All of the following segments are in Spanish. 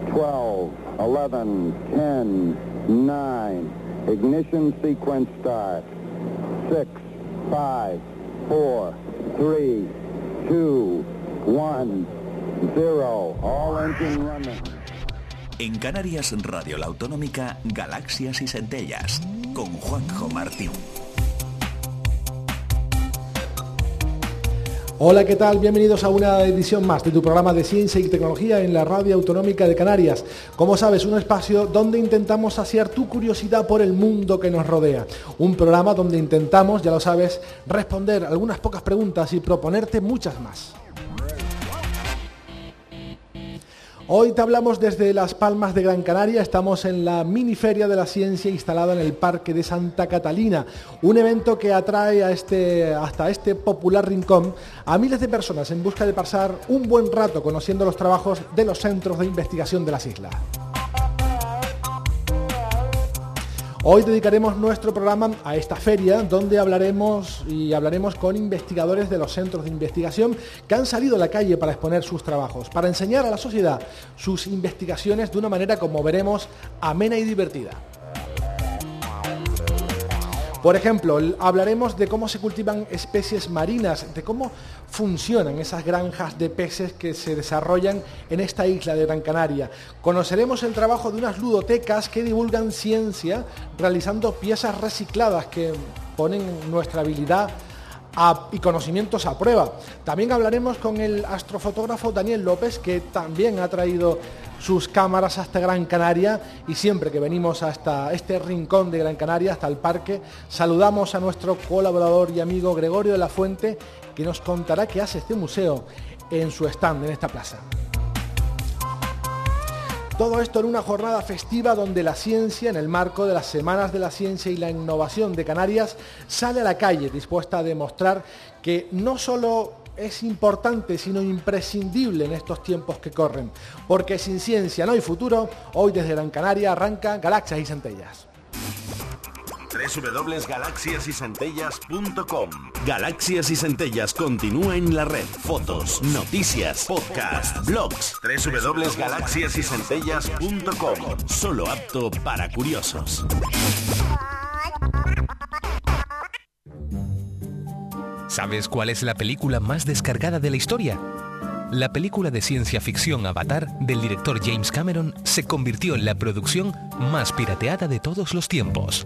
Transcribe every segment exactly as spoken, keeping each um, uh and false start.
twelve, eleven, ten, nine. Ignition sequence start. six, five, four, three, two, one, cero. All engine running. En Canarias Radio La Autonómica, Galaxias y Centellas, con Juanjo Martín. Hola, ¿qué tal? Bienvenidos a una edición más de tu programa de Ciencia y Tecnología en la Radio Autonómica de Canarias. Como sabes, un espacio donde intentamos saciar tu curiosidad por el mundo que nos rodea. Un programa donde intentamos, ya lo sabes, responder algunas pocas preguntas y proponerte muchas más. Hoy te hablamos desde Las Palmas de Gran Canaria. Estamos en la mini feria de la ciencia instalada en el Parque de Santa Catalina, un evento que atrae a este, hasta este popular rincón a miles de personas en busca de pasar un buen rato conociendo los trabajos de los centros de investigación de las islas. Hoy dedicaremos nuestro programa a esta feria, donde hablaremos y hablaremos con investigadores de los centros de investigación que han salido a la calle para exponer sus trabajos, para enseñar a la sociedad sus investigaciones de una manera, como veremos, amena y divertida. Por ejemplo, hablaremos de cómo se cultivan especies marinas, de cómo funcionan esas granjas de peces que se desarrollan en esta isla de Gran Canaria. Conoceremos el trabajo de unas ludotecas que divulgan ciencia realizando piezas recicladas que ponen nuestra habilidad A, y conocimientos a prueba. También hablaremos con el astrofotógrafo Daniel López, que también ha traído sus cámaras hasta Gran Canaria, y siempre que venimos hasta este rincón de Gran Canaria, hasta el parque, saludamos a nuestro colaborador y amigo Gregorio de la Fuente, que nos contará qué hace este museo en su stand en esta plaza. Todo esto en una jornada festiva donde la ciencia, en el marco de las Semanas de la Ciencia y la Innovación de Canarias, sale a la calle dispuesta a demostrar que no solo es importante, sino imprescindible en estos tiempos que corren. Porque sin ciencia no hay futuro. Hoy desde Gran Canaria arranca Galaxias y Centellas. doble u doble u doble u punto galaxias y centellas punto com. Galaxias y Centellas continúa en la red. Fotos, noticias, podcast, blogs. doble u doble u doble u punto galaxias y centellas punto com. Solo apto para curiosos. ¿Sabes cuál es la película más descargada de la historia? La película de ciencia ficción Avatar del director James Cameron se convirtió en la producción más pirateada de todos los tiempos.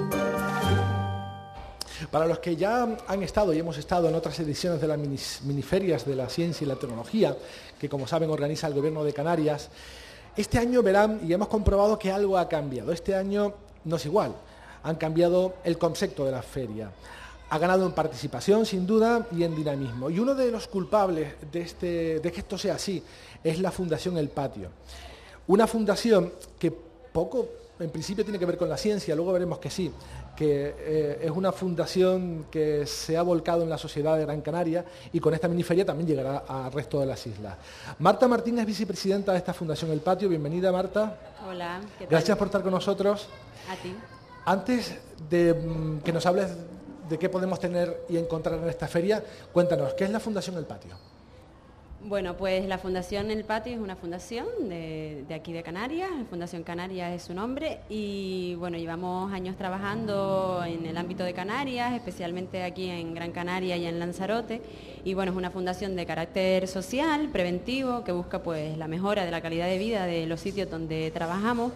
Para los que ya han estado y hemos estado en otras ediciones de las miniferias de la ciencia y la tecnología, que como saben organiza el Gobierno de Canarias, este año verán y hemos comprobado que algo ha cambiado. Este año no es igual, han cambiado el concepto de la feria. Ha ganado en participación, sin duda, y en dinamismo. Y uno de los culpables de, este, de que esto sea así es la Fundación El Patio. Una fundación que poco, en principio, tiene que ver con la ciencia, luego veremos que sí, que eh, es una fundación que se ha volcado en la sociedad de Gran Canaria y con esta miniferia también llegará al resto de las islas. Marta Martín es vicepresidenta de esta Fundación El Patio. Bienvenida, Marta. Hola, ¿qué tal? Gracias por estar con nosotros. A ti. Antes de mm, que nos hables de qué podemos tener y encontrar en esta feria, cuéntanos, ¿qué es la Fundación El Patio? Bueno, pues la Fundación El Patio es una fundación de, de aquí de Canarias, Fundación Canarias es su nombre, y bueno, llevamos años trabajando en el ámbito de Canarias, especialmente aquí en Gran Canaria y en Lanzarote, y bueno, es una fundación de carácter social, preventivo, que busca pues la mejora de la calidad de vida de los sitios donde trabajamos.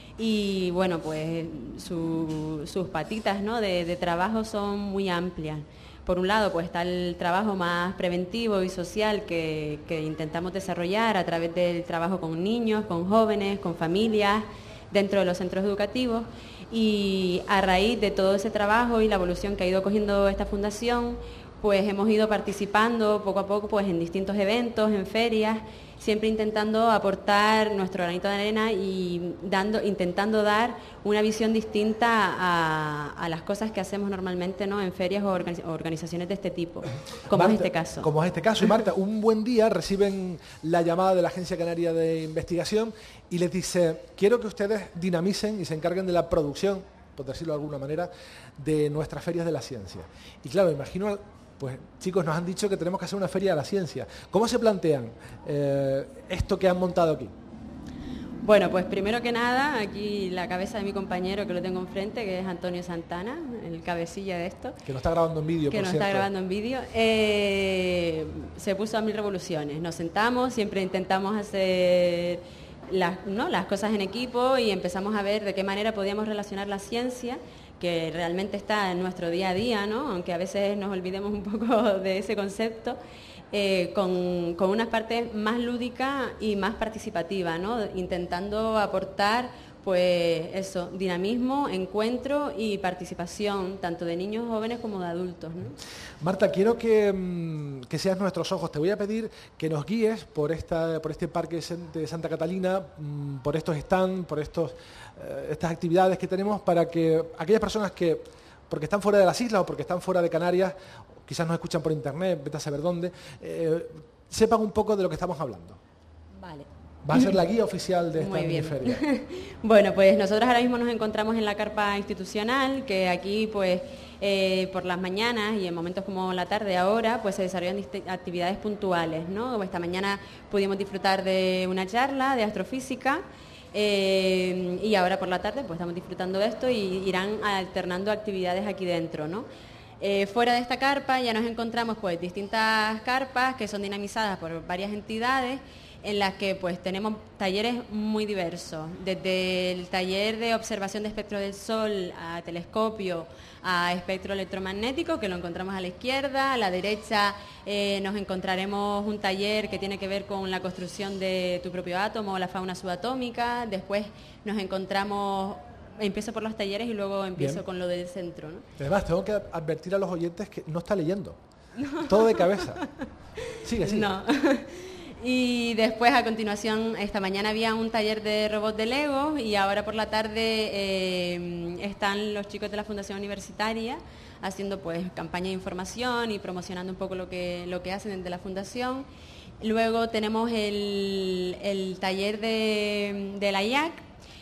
Y bueno, pues su, sus patitas, ¿no?, de, de trabajo son muy amplias. Por un lado, pues está el trabajo más preventivo y social que, que intentamos desarrollar a través del trabajo con niños, con jóvenes, con familias, dentro de los centros educativos. Y a raíz de todo ese trabajo y la evolución que ha ido cogiendo esta fundación, pues hemos ido participando poco a poco pues en distintos eventos, en ferias, siempre intentando aportar nuestro granito de arena y dando, intentando dar una visión distinta a, a las cosas que hacemos normalmente, ¿no?, en ferias o organiz- organizaciones de este tipo, como Marta, es este caso. Como es este caso. Y Marta, un buen día reciben la llamada de la Agencia Canaria de Investigación y les dice: quiero que ustedes dinamicen y se encarguen de la producción, por decirlo de alguna manera, de nuestras ferias de la ciencia. Y claro, imagino... Pues chicos, nos han dicho que tenemos que hacer una feria de la ciencia. ¿Cómo se plantean eh, esto que han montado aquí? Bueno, pues primero que nada, aquí la cabeza de mi compañero que lo tengo enfrente, que es Antonio Santana, el cabecilla de esto. Que nos está grabando en vídeo, Que por nos cierto. está grabando en vídeo. Eh, se puso a mil revoluciones. Nos sentamos, siempre intentamos hacer las, ¿no? las cosas en equipo y empezamos a ver de qué manera podíamos relacionar la ciencia, que realmente está en nuestro día a día, ¿no? Aunque a veces nos olvidemos un poco de ese concepto. Eh, con, con unas partes más lúdicas y más participativas, ¿no? Intentando aportar, pues eso, dinamismo, encuentro y participación, tanto de niños jóvenes como de adultos, ¿no? Marta, quiero que, que seas nuestros ojos. Te voy a pedir que nos guíes por, esta, por este parque de Santa Catalina, por estos stands, por estos, eh, estas actividades que tenemos, para que aquellas personas que, porque están fuera de las islas o porque están fuera de Canarias, quizás nos escuchan por internet, vete a saber dónde, eh, sepan un poco de lo que estamos hablando. Vale. Va a ser la guía oficial de esta Muy bien. miniferia. Bueno, pues nosotros ahora mismo nos encontramos en la carpa institucional, que aquí pues eh, por las mañanas y en momentos como la tarde ahora, pues se desarrollan actividades puntuales, ¿no? Esta mañana pudimos disfrutar de una charla de astrofísica. Eh, y ahora por la tarde pues estamos disfrutando de esto y irán alternando actividades aquí dentro, ¿no? Eh, fuera de esta carpa ya nos encontramos pues distintas carpas que son dinamizadas por varias entidades, en las que pues tenemos talleres muy diversos, desde el taller de observación de espectro del Sol a telescopio, a espectro electromagnético, que lo encontramos a la izquierda. A la derecha eh, nos encontraremos un taller que tiene que ver con la construcción de tu propio átomo, la fauna subatómica. Después nos encontramos, empiezo por los talleres y luego empiezo Bien. con lo del centro, ¿no? Además, tengo que advertir a los oyentes que no está leyendo, no. todo de cabeza. Sigue, sigue. No. Y después, a continuación, esta mañana había un taller de robots de Lego y ahora por la tarde eh, están los chicos de la Fundación Universitaria haciendo pues campaña de información y promocionando un poco lo que, lo que hacen desde la Fundación. Luego tenemos el, el taller de, de la I A C,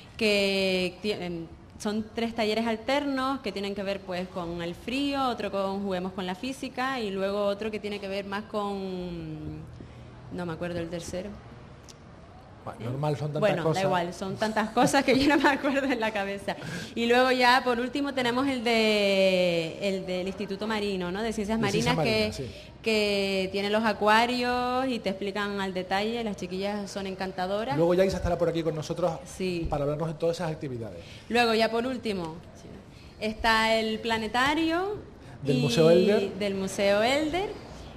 que son tres talleres alternos que tienen que ver pues con el frío, otro con juguemos con la física y luego otro que tiene que ver más con... No me acuerdo el tercero. Bueno, normal, son tantas bueno, cosas. da igual, son tantas cosas que yo no me acuerdo en la cabeza. Y luego ya, por último, tenemos el de el del Instituto Marino, ¿no? De Ciencias Marinas, Ciencias Marinas que, sí. que tiene los acuarios y te explican al detalle. Las chiquillas son encantadoras. Luego ya Isa estará por aquí con nosotros sí. para hablarnos de todas esas actividades. Luego ya, por último, está el planetario del y Museo Elder. Del Museo Elder.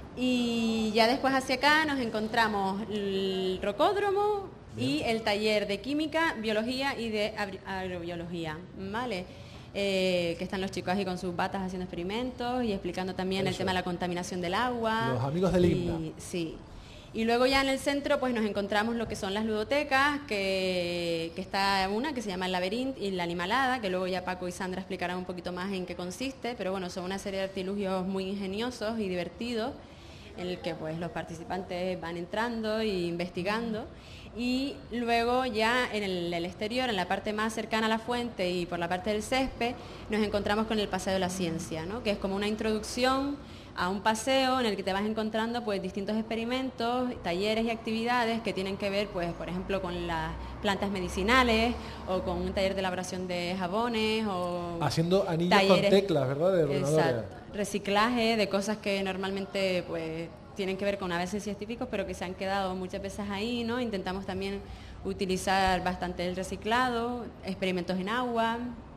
Y ya después hacia acá nos encontramos el rocódromo Bien. y el taller de química, biología y de agrobiología, ¿vale? Eh, que están los chicos ahí con sus batas haciendo experimentos y explicando también Eso. el tema de la contaminación del agua. Los amigos del I N A. Y, sí. Y luego ya en el centro pues nos encontramos lo que son las ludotecas, que, que está una que se llama el Laberinto y la Animalada, que luego ya Paco y Sandra explicarán un poquito más en qué consiste, pero bueno, son una serie de artilugios muy ingeniosos y divertidos, en el que pues los participantes van entrando e investigando. Y luego ya en el, el exterior, en la parte más cercana a la fuente y por la parte del césped, nos encontramos con el Paseo de la Ciencia, ¿no? Que es como una introducción a un paseo en el que te vas encontrando pues distintos experimentos, talleres y actividades que tienen que ver, pues por ejemplo, con las plantas medicinales o con un taller de elaboración de jabones o haciendo anillos talleres, con teclas, ¿verdad? De exacto, reciclaje de cosas que normalmente pues tienen que ver con avances científicos, pero que se han quedado muchas veces ahí, ¿no? Intentamos también utilizar bastante el reciclado, experimentos en agua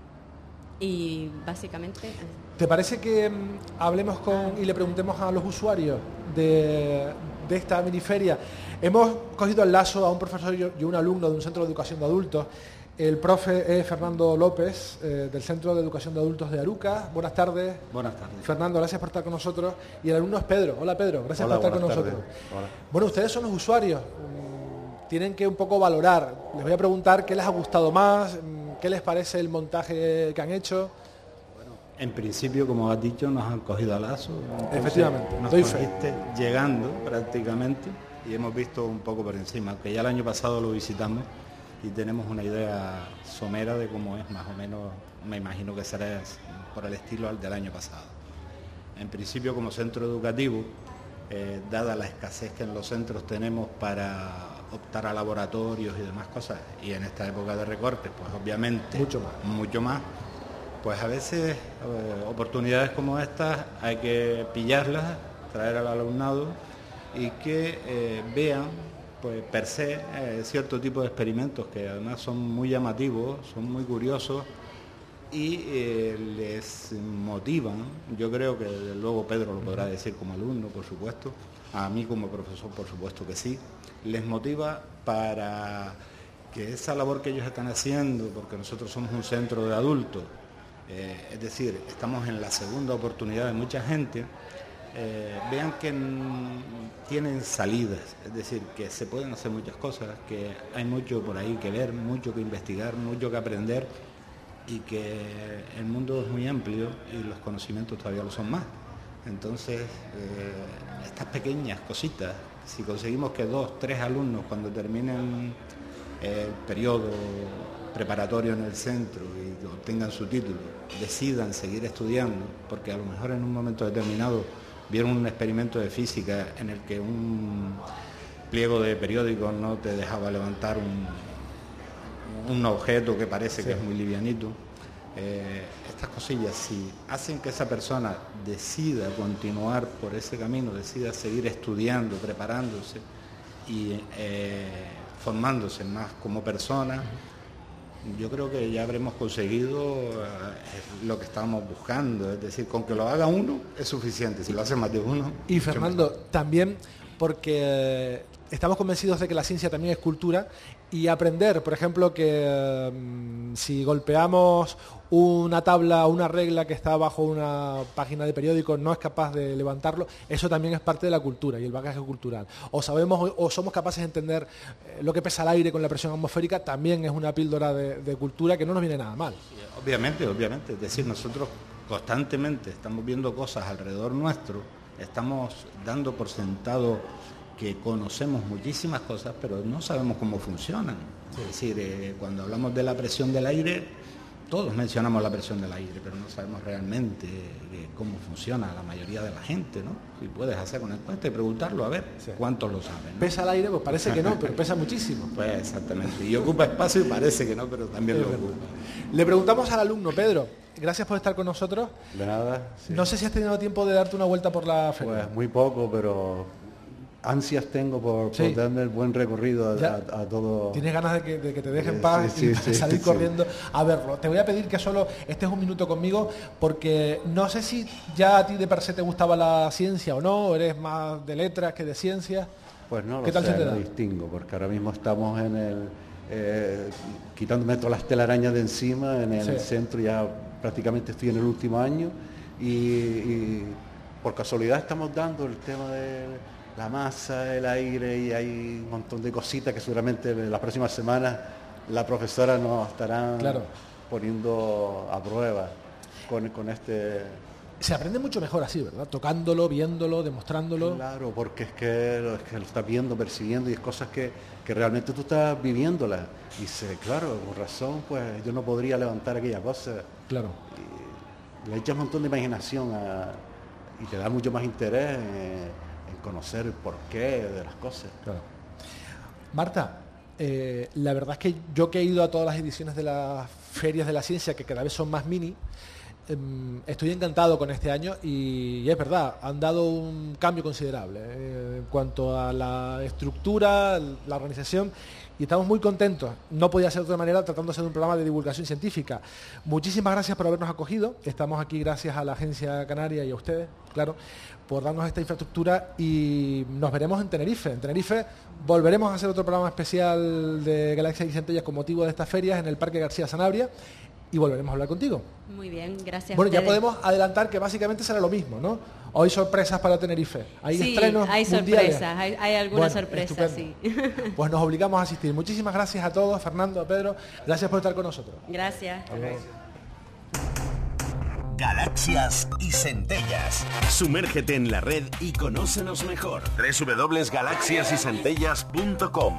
y básicamente... ¿Te parece que um, hablemos con y le preguntemos a los usuarios de, de esta miniferia? Hemos cogido el lazo a un profesor y un alumno de un centro de educación de adultos. El profe es Fernando López, eh, del Centro de Educación de Adultos de Aruca. Buenas tardes. Buenas tardes. Fernando, gracias por estar con nosotros. Y el alumno es Pedro. Hola Pedro, gracias Hola, por estar con tardes. nosotros. Hola. Bueno, ustedes son los usuarios. Tienen que un poco valorar. Les voy a preguntar qué les ha gustado más, qué les parece el montaje que han hecho. En principio, como has dicho, nos han cogido a lazo. Efectivamente, nos doy cogiste fe. llegando prácticamente y hemos visto un poco por encima, aunque ya el año pasado lo visitamos y tenemos una idea somera de cómo es, más o menos, me imagino que será por el estilo del año pasado. En principio, como centro educativo, eh, dada la escasez que en los centros tenemos para optar a laboratorios y demás cosas, y en esta época de recortes, pues obviamente mucho más, mucho más pues a veces eh, oportunidades como estas hay que pillarlas, traer al alumnado y que eh, vean pues per se eh, cierto tipo de experimentos que además son muy llamativos, son muy curiosos y eh, les motivan. Yo creo que desde luego Pedro lo podrá decir como alumno, por supuesto, a mí como profesor por supuesto que sí, les motiva para que esa labor que ellos están haciendo, porque nosotros somos un centro de adultos, eh, es decir, estamos en la segunda oportunidad de mucha gente, eh, vean que n- tienen salidas, es decir, que se pueden hacer muchas cosas, que hay mucho por ahí que ver, mucho que investigar, mucho que aprender y que el mundo es muy amplio y los conocimientos todavía lo son más. Entonces, eh, estas pequeñas cositas, si conseguimos que dos, tres alumnos cuando terminen el periodo preparatorio en el centro y obtengan su título, decidan seguir estudiando, porque a lo mejor en un momento determinado vieron un experimento de física en el que un pliego de periódico no te dejaba levantar un, un objeto que parece sí. que es muy livianito. Eh, estas cosillas, si hacen que esa persona decida continuar por ese camino, decida seguir estudiando, preparándose y eh, formándose más como persona, yo creo que ya habremos conseguido eh, lo que estábamos buscando. Es decir, con que lo haga uno es suficiente, si lo hace más de uno. Y Fernando, también porque estamos convencidos de que la ciencia también es cultura, y aprender, por ejemplo, que um, si golpeamos una tabla o una regla que está bajo una página de periódico no es capaz de levantarlo, eso también es parte de la cultura y el bagaje cultural. O sabemos o somos capaces de entender eh, lo que pesa el aire con la presión atmosférica, también es una píldora de, de cultura que no nos viene nada mal. Obviamente, obviamente, es decir, nosotros constantemente estamos viendo cosas alrededor nuestro, estamos dando por sentado que conocemos muchísimas cosas, pero no sabemos cómo funcionan. Sí. Es decir, eh, cuando hablamos de la presión del aire, todos mencionamos la presión del aire, pero no sabemos realmente eh, cómo funciona la mayoría de la gente, ¿no? Si puedes hacer una encuesta y preguntarlo, a ver sí. cuántos lo saben, ¿no? ¿Pesa el aire? Pues parece que no, pero pesa muchísimo. Pues exactamente, y ocupa espacio y parece que no, pero también es lo verdad. Ocupa. Le preguntamos al alumno, Pedro, gracias por estar con nosotros. De nada. Sí. No sé si has tenido tiempo de darte una vuelta por la feria. Pues muy poco, pero ansias tengo por, sí. por darme el buen recorrido a, a, a todo. Tienes ganas de que, de que te dejen paz sí, sí, y sí, salir sí, corriendo sí. a verlo. Te voy a pedir que solo estés un minuto conmigo, porque no sé si ya a ti de per se te gustaba la ciencia o no, o eres más de letras que de ciencia. Pues no lo ¿Qué tal sé, se te lo da? distingo, porque ahora mismo estamos en el eh, quitándome todas las telarañas de encima, en el sí. centro ya prácticamente estoy en el último año y, y por casualidad estamos dando el tema de la masa, el aire, y hay un montón de cositas que seguramente en las próximas semanas la profesora nos estará claro. poniendo a prueba con, con este... Se aprende mucho mejor así, ¿verdad? Tocándolo, viéndolo, demostrándolo. Claro, porque es que, es que lo estás viendo, percibiendo, y es cosas que, que realmente tú estás viviéndolas. Y dice, claro, con razón, pues yo no podría levantar aquella cosa. Claro. Y le echas un montón de imaginación a, y te da mucho más interés eh, en conocer el porqué de las cosas. Claro. Marta, eh, la verdad es que yo que he ido a todas las ediciones de las ferias de la ciencia, que cada vez son más mini, eh, estoy encantado con este año y, y es verdad, han dado un cambio considerable eh, en cuanto a la estructura, la organización, y estamos muy contentos. No podía ser de otra manera, tratándose de un programa de divulgación científica. Muchísimas gracias por habernos acogido. Estamos aquí gracias a la Agencia Canaria y a ustedes, claro, por darnos esta infraestructura, y nos veremos en Tenerife. En Tenerife volveremos a hacer otro programa especial de Galaxias y Centellas con motivo de estas ferias en el Parque García Sanabria, y volveremos a hablar contigo. Muy bien, gracias. Bueno, ya podemos adelantar que básicamente será lo mismo, ¿no? Hoy sorpresas para Tenerife. Hay sí, estrenos hay mundiales. sorpresas, hay, hay algunas bueno, sorpresas, sí. Pues nos obligamos a asistir. Muchísimas gracias a todos, Fernando, a Pedro. Gracias por estar con nosotros. Gracias. Galaxias y Centellas. Sumérgete en la red y conócenos mejor. doble u doble u doble u punto galaxias y centellas punto com.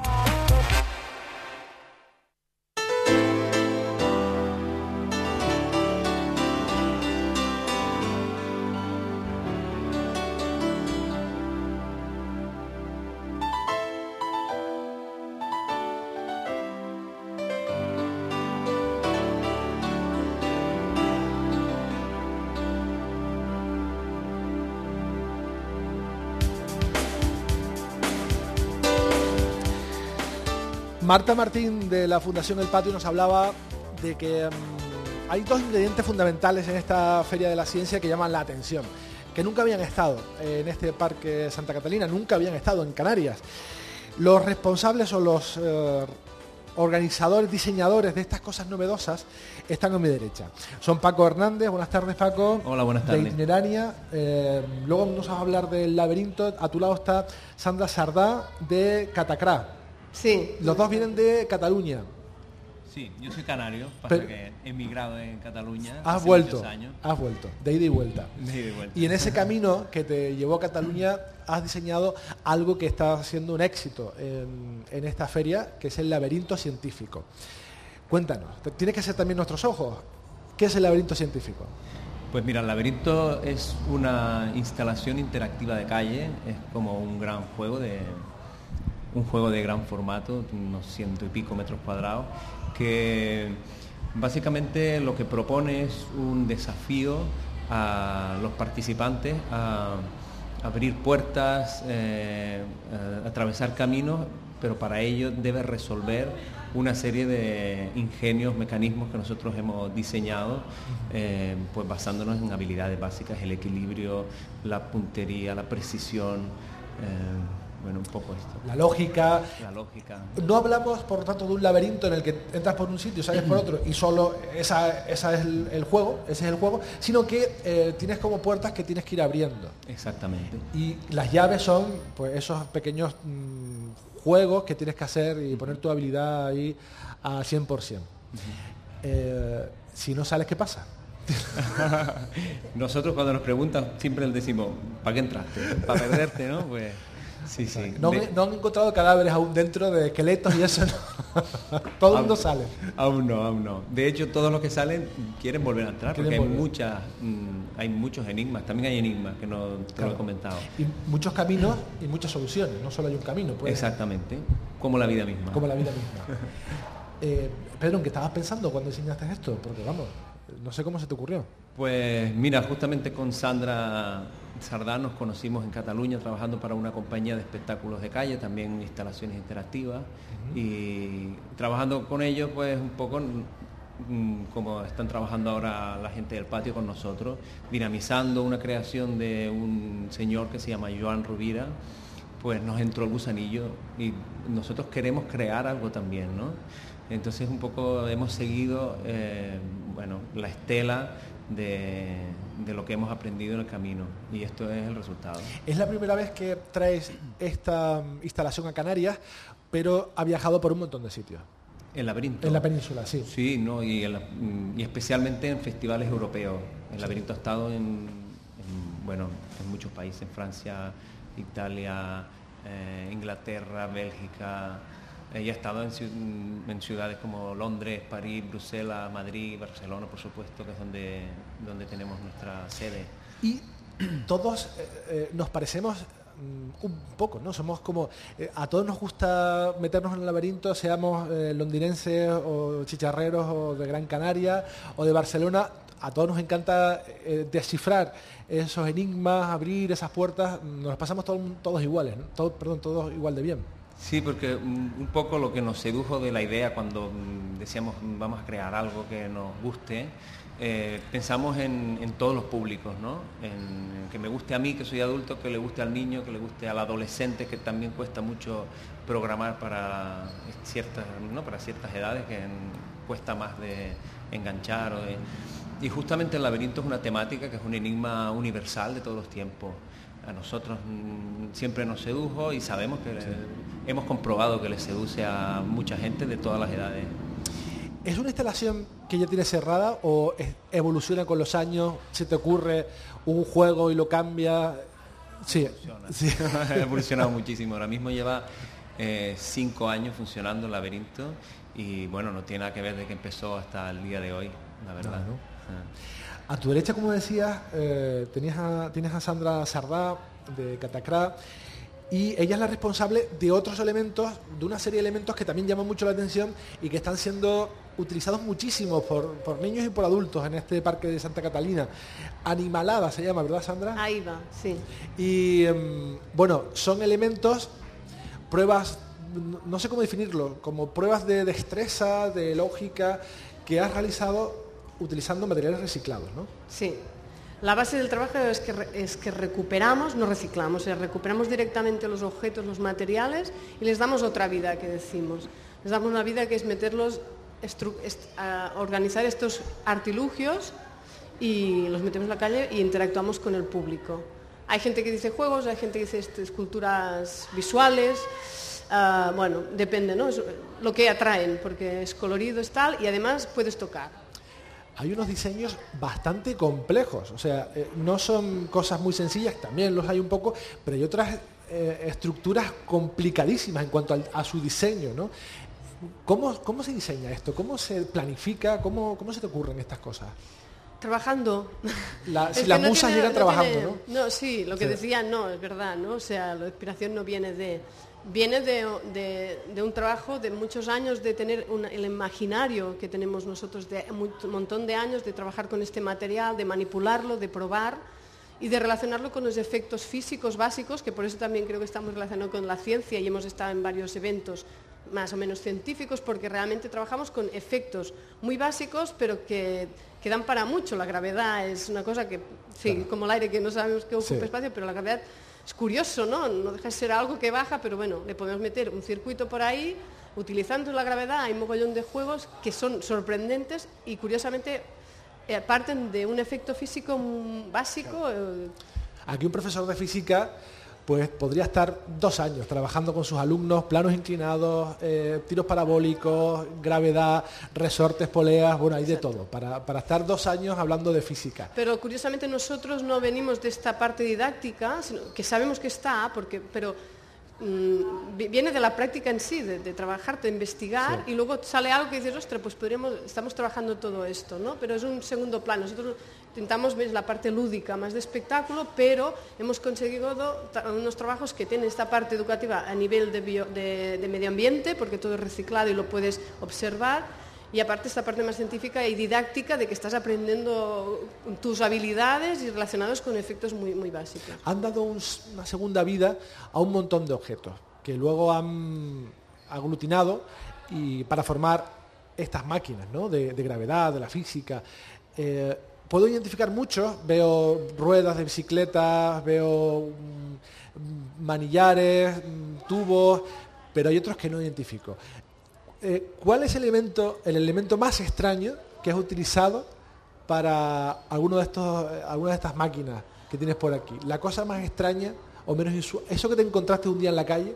Marta Martín de la Fundación El Patio nos hablaba de que um, hay dos ingredientes fundamentales en esta Feria de la Ciencia que llaman la atención, que nunca habían estado en este Parque Santa Catalina, nunca habían estado en Canarias. Los responsables o los eh, organizadores, diseñadores de estas cosas novedosas están a mi derecha. Son Paco Hernández. Buenas tardes, Paco. Hola, buenas tardes. De Itineraria. Eh, luego nos vas a hablar del laberinto. A tu lado está Sandra Sardá de Catacrá. Sí. Los dos vienen de Cataluña. Sí, yo soy canario, pasa Pero, que he emigrado en Cataluña has hace vuelto, muchos años. has vuelto, de ida y vuelta. De ida y vuelta. Y en ese camino que te llevó a Cataluña has diseñado algo que está siendo un éxito en, en esta feria, que es el laberinto científico. Cuéntanos, tienes que ser también nuestros ojos. ¿Qué es el laberinto científico? Pues mira, el laberinto es una instalación interactiva de calle, es como un gran juego de un juego de gran formato, unos ciento y pico metros cuadrados, que básicamente lo que propone es un desafío a los participantes a abrir puertas, eh, a atravesar caminos, pero para ello debe resolver una serie de ingenios, mecanismos que nosotros hemos diseñado, eh, pues basándonos en habilidades básicas, el equilibrio, la puntería, la precisión, eh, bueno, un poco esto. La lógica. La lógica. No hablamos, por lo tanto, de un laberinto en el que entras por un sitio, sales por otro y solo esa, esa es el, el juego, ese es el juego, sino que eh, tienes como puertas que tienes que ir abriendo. Exactamente. Y las llaves son pues esos pequeños mmm, juegos que tienes que hacer y poner tu habilidad ahí a cien por ciento. Uh-huh. eh, si no sales, ¿qué pasa? Nosotros cuando nos preguntan siempre les decimos, ¿para qué entraste? ¿Para perderte, no? Pues sí, sí. No, de... no han encontrado cadáveres aún dentro de esqueletos y eso no. Todo el mundo sale. Aún no, aún no. De hecho, todos los que salen quieren volver a entrar porque hay volver. muchas, mmm, hay muchos enigmas. También hay enigmas que no te claro. lo he comentado. Y muchos caminos y muchas soluciones. No solo hay un camino. Pues. Exactamente. Como la vida misma. Como la vida misma. eh, Pedro, ¿en qué estabas pensando cuando diseñaste esto? Porque vamos, no sé cómo se te ocurrió. Pues mira, justamente con Sandra Sardá nos conocimos en Cataluña trabajando para una compañía de espectáculos de calle, también instalaciones interactivas, uh-huh. y trabajando con ellos pues un poco mmm, como están trabajando ahora la gente del patio con nosotros, dinamizando una creación de un señor que se llama Joan Rovira, pues nos entró el gusanillo y nosotros queremos crear algo también, ¿no? Entonces un poco hemos seguido eh, bueno, la estela de, de lo que hemos aprendido en el camino y esto es el resultado. Es la primera vez que traes esta instalación a Canarias, pero ha viajado por un montón de sitios. El laberinto. En la península, sí. Sí, no, y, el, y especialmente en festivales europeos. El laberinto ha estado en, en, bueno, en muchos países, en Francia, Italia, eh, Inglaterra, Bélgica. Ella ha estado en, en ciudades como Londres, París, Bruselas, Madrid, Barcelona, por supuesto, que es donde, donde tenemos nuestra sede. Y todos eh, eh, nos parecemos mm, un poco, ¿no? Somos como... Eh, a todos nos gusta meternos en el laberinto, seamos eh, londinenses o chicharreros o de Gran Canaria o de Barcelona. A todos nos encanta eh, descifrar esos enigmas, abrir esas puertas. Nos las pasamos todos, todos iguales, ¿no? Todo, perdón, todos igual de bien. Sí, porque un poco lo que nos sedujo de la idea cuando decíamos vamos a crear algo que nos guste, eh, pensamos en, en todos los públicos, ¿no? En que me guste a mí, que soy adulto, que le guste al niño, que le guste al adolescente, que también cuesta mucho programar para ciertas, ¿no? Para ciertas edades, que en, cuesta más de enganchar. O de, y justamente el laberinto es una temática que es un enigma universal de todos los tiempos. A nosotros mmm, siempre nos sedujo y sabemos que sí. le, hemos comprobado que le seduce a mucha gente de todas las edades. ¿Es una instalación que ya tiene cerrada o es, evoluciona con los años? ¿Se te ocurre un juego y lo cambia? Sí, sí. Ha evolucionado muchísimo. Ahora mismo lleva eh, cinco años funcionando el laberinto y bueno, no tiene nada que ver de que empezó hasta el día de hoy, la verdad. No, ¿no? Ah. A tu derecha, como decías, eh, tenías a, tienes a Sandra Sardá de Catacrá y ella es la responsable de otros elementos, de una serie de elementos que también llaman mucho la atención y que están siendo utilizados muchísimo por, por niños y por adultos en este parque de Santa Catalina. Animalada se llama, ¿verdad, Sandra? Ahí va, sí. Y um, bueno, son elementos, pruebas no, no sé cómo definirlo, como pruebas de destreza, de lógica, que has realizado utilizando materiales reciclados, ¿no? Sí. La base del trabajo es que, es que recuperamos, no reciclamos, o sea, recuperamos directamente los objetos, los materiales y les damos otra vida, que decimos. Les damos una vida que es meterlos, estru, est, uh, organizar estos artilugios y los metemos en la calle y interactuamos con el público. Hay gente que dice juegos, hay gente que dice esculturas visuales, uh, bueno, depende, ¿no? Es lo que atraen, porque es colorido, es tal, y además puedes tocar. Hay unos diseños bastante complejos, o sea, eh, no son cosas muy sencillas, también los hay un poco, pero hay otras eh, estructuras complicadísimas en cuanto al, a su diseño, ¿no? ¿Cómo, ¿Cómo se diseña esto? ¿Cómo se planifica? ¿Cómo, cómo se te ocurren estas cosas? Trabajando. La, si las no musas tiene, llegan no trabajando, tiene, ¿no? No, sí, lo que sí. decía, no, es verdad, ¿no? O sea, la inspiración no viene de... Viene de, de, de un trabajo de muchos años de tener una, el imaginario que tenemos nosotros, de un montón de años de trabajar con este material, de manipularlo, de probar y de relacionarlo con los efectos físicos básicos, que por eso también creo que estamos relacionados con la ciencia y hemos estado en varios eventos más o menos científicos, porque realmente trabajamos con efectos muy básicos, pero que, que dan para mucho. La gravedad es una cosa que, sí, claro. como el aire, que no sabemos que ocupa sí. espacio, pero la gravedad... Es curioso, ¿no? No deja de ser algo que baja, pero bueno, le podemos meter un circuito por ahí, utilizando la gravedad. Hay un mogollón de juegos que son sorprendentes y curiosamente eh, parten de un efecto físico básico. Eh. Aquí un profesor de física pues podría estar dos años trabajando con sus alumnos, planos inclinados, eh, tiros parabólicos, gravedad, resortes, poleas, bueno, hay Exacto. de todo, para, para estar dos años hablando de física. Pero curiosamente nosotros no venimos de esta parte didáctica, sino que sabemos que está, porque, pero mmm, viene de la práctica en sí, de, de trabajar, de investigar, sí. y luego sale algo que dices, ostras, pues podríamos, estamos trabajando todo esto, ¿no? Pero es un segundo plano. Nosotros intentamos ver la parte lúdica, más de espectáculo, pero hemos conseguido tra unos trabajos que tienen esta parte educativa a nivel de, bio, de, de medio ambiente, porque todo es reciclado y lo puedes observar, y aparte esta parte más científica y didáctica de que estás aprendiendo tus habilidades y relacionados con efectos muy, muy básicos. Han dado un, una segunda vida a un montón de objetos que luego han aglutinado y para formar estas máquinas, ¿no? de, de gravedad, de la física. Eh, Puedo identificar muchos, veo ruedas de bicicletas, veo mm, manillares, mm, tubos, pero hay otros que no identifico. Eh, ¿Cuál es el elemento, el elemento más extraño que has utilizado para alguno de estos, alguna de estas máquinas que tienes por aquí? La cosa más extraña o menos inusual, eso que te encontraste un día en la calle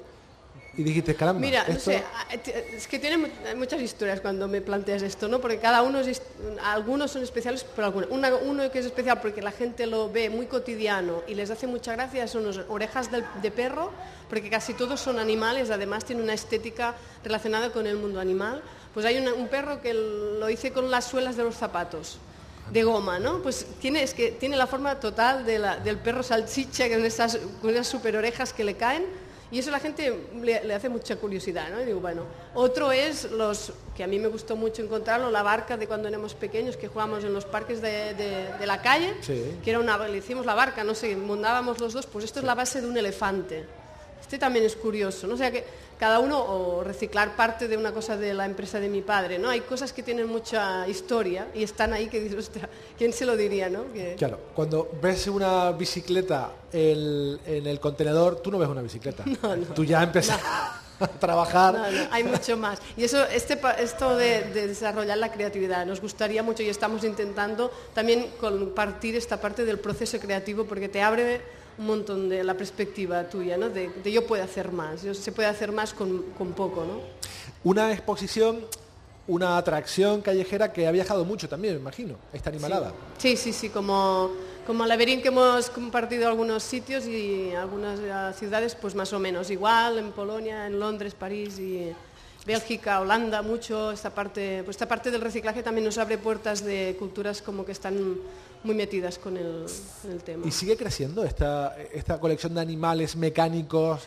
y dijiste, caramba, mira, esto... no sé, es que tiene muchas historias cuando me planteas esto, ¿no? Porque cada uno, es, algunos son especiales por alguna. Una, uno que es especial porque la gente lo ve muy cotidiano y les hace mucha gracia son las orejas de, de perro, porque casi todos son animales, además tiene una estética relacionada con el mundo animal. Pues hay una, un perro que lo hice con las suelas de los zapatos, de goma, ¿no? Pues tiene, es que tiene la forma total de la, del perro salchicha, con esas, con esas super orejas que le caen. Y eso a la gente le, le hace mucha curiosidad, ¿no? Y digo, bueno, otro es los, que a mí me gustó mucho encontrarlo, la barca de cuando éramos pequeños, que jugábamos en los parques de, de, de la calle, sí. que era una, le hicimos la barca, no sé, mondábamos los dos, pues esto sí. es la base de un elefante. Este también es curioso, ¿no? O sea que cada uno, o reciclar parte de una cosa de la empresa de mi padre, ¿no? Hay cosas que tienen mucha historia y están ahí que dices, ostras, ¿quién se lo diría, no? Que... Claro, cuando ves una bicicleta el, en el contenedor, tú no ves una bicicleta. No, no. Tú ya empiezas no. a trabajar. No, no, hay mucho más. Y eso, este, esto de, de desarrollar la creatividad, nos gustaría mucho y estamos intentando también compartir esta parte del proceso creativo porque te abre un montón de la perspectiva tuya, ¿no? De, de yo puedo hacer más, yo, se puede hacer más con, con poco, ¿no? Una exposición, una atracción callejera que ha viajado mucho también, me imagino, esta animalada. Sí, sí, sí, sí, como, como Laberinto, que hemos compartido algunos sitios y algunas uh, ciudades, pues más o menos igual, en Polonia, en Londres, París y Bélgica, Holanda, mucho, esta parte, pues esta parte del reciclaje también nos abre puertas de culturas como que están muy metidas con el, en el tema. ¿Y sigue creciendo esta, esta colección de animales mecánicos,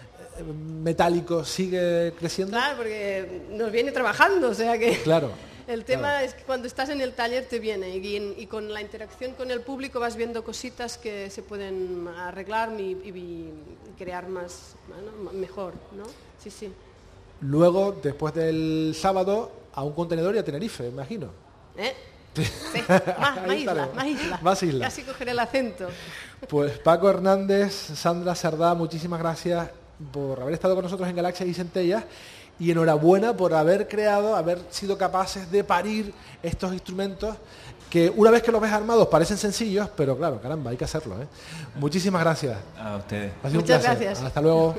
metálicos, sigue creciendo? Claro, porque nos viene trabajando, o sea que... Claro. El tema claro. es que cuando estás en el taller te viene y, y con la interacción con el público vas viendo cositas que se pueden arreglar y, y, y crear más, bueno, mejor, ¿no? Sí, sí. luego, después del sábado, a un contenedor y a Tenerife, me imagino. ¿Eh? Sí, más, más isla, más isla. Más isla. Casi cogeré el acento. Pues Paco Hernández, Sandra Sardá, muchísimas gracias por haber estado con nosotros en Galaxias y Centellas y enhorabuena por haber creado, haber sido capaces de parir estos instrumentos que una vez que los ves armados parecen sencillos, pero claro, caramba, hay que hacerlo, ¿eh? Muchísimas gracias. A ustedes. Ha sido un Muchas placer. gracias. Hasta luego.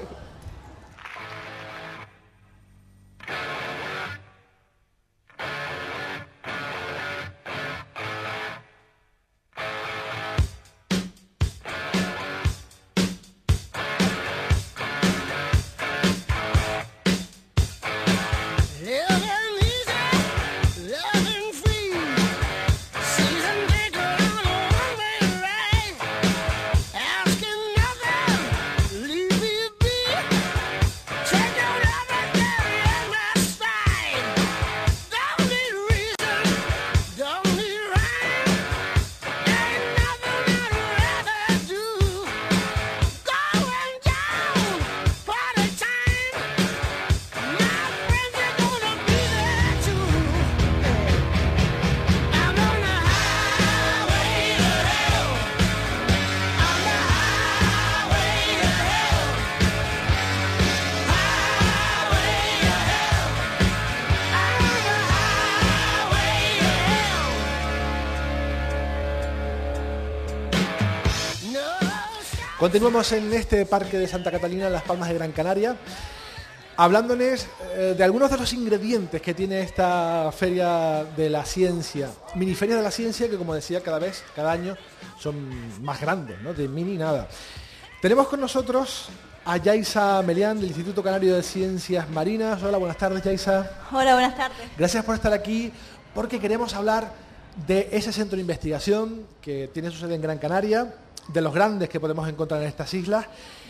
Continuamos en este parque de Santa Catalina, en Las Palmas de Gran Canaria, hablándoles eh, de algunos de los ingredientes que tiene esta Feria de la Ciencia, Miniferia de la Ciencia, que como decía, cada vez, cada año, son más grandes, ¿no? De mini nada. Tenemos con nosotros a Yaisa Melián, del Instituto Canario de Ciencias Marinas. Hola, buenas tardes, Yaisa. Hola, buenas tardes. Gracias por estar aquí, porque queremos hablar de ese centro de investigación que tiene su sede en Gran Canaria, de los grandes que podemos encontrar en estas islas,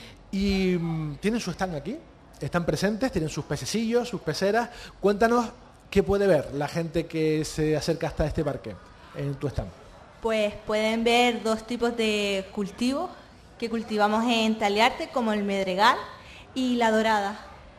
y mmm, tienen su stand aquí, están presentes, tienen sus pececillos, sus peceras. Cuéntanos qué puede ver la gente que se acerca hasta este parque en tu stand. Pues pueden ver dos tipos de cultivos que cultivamos en Taliarte, como el medregal y la dorada.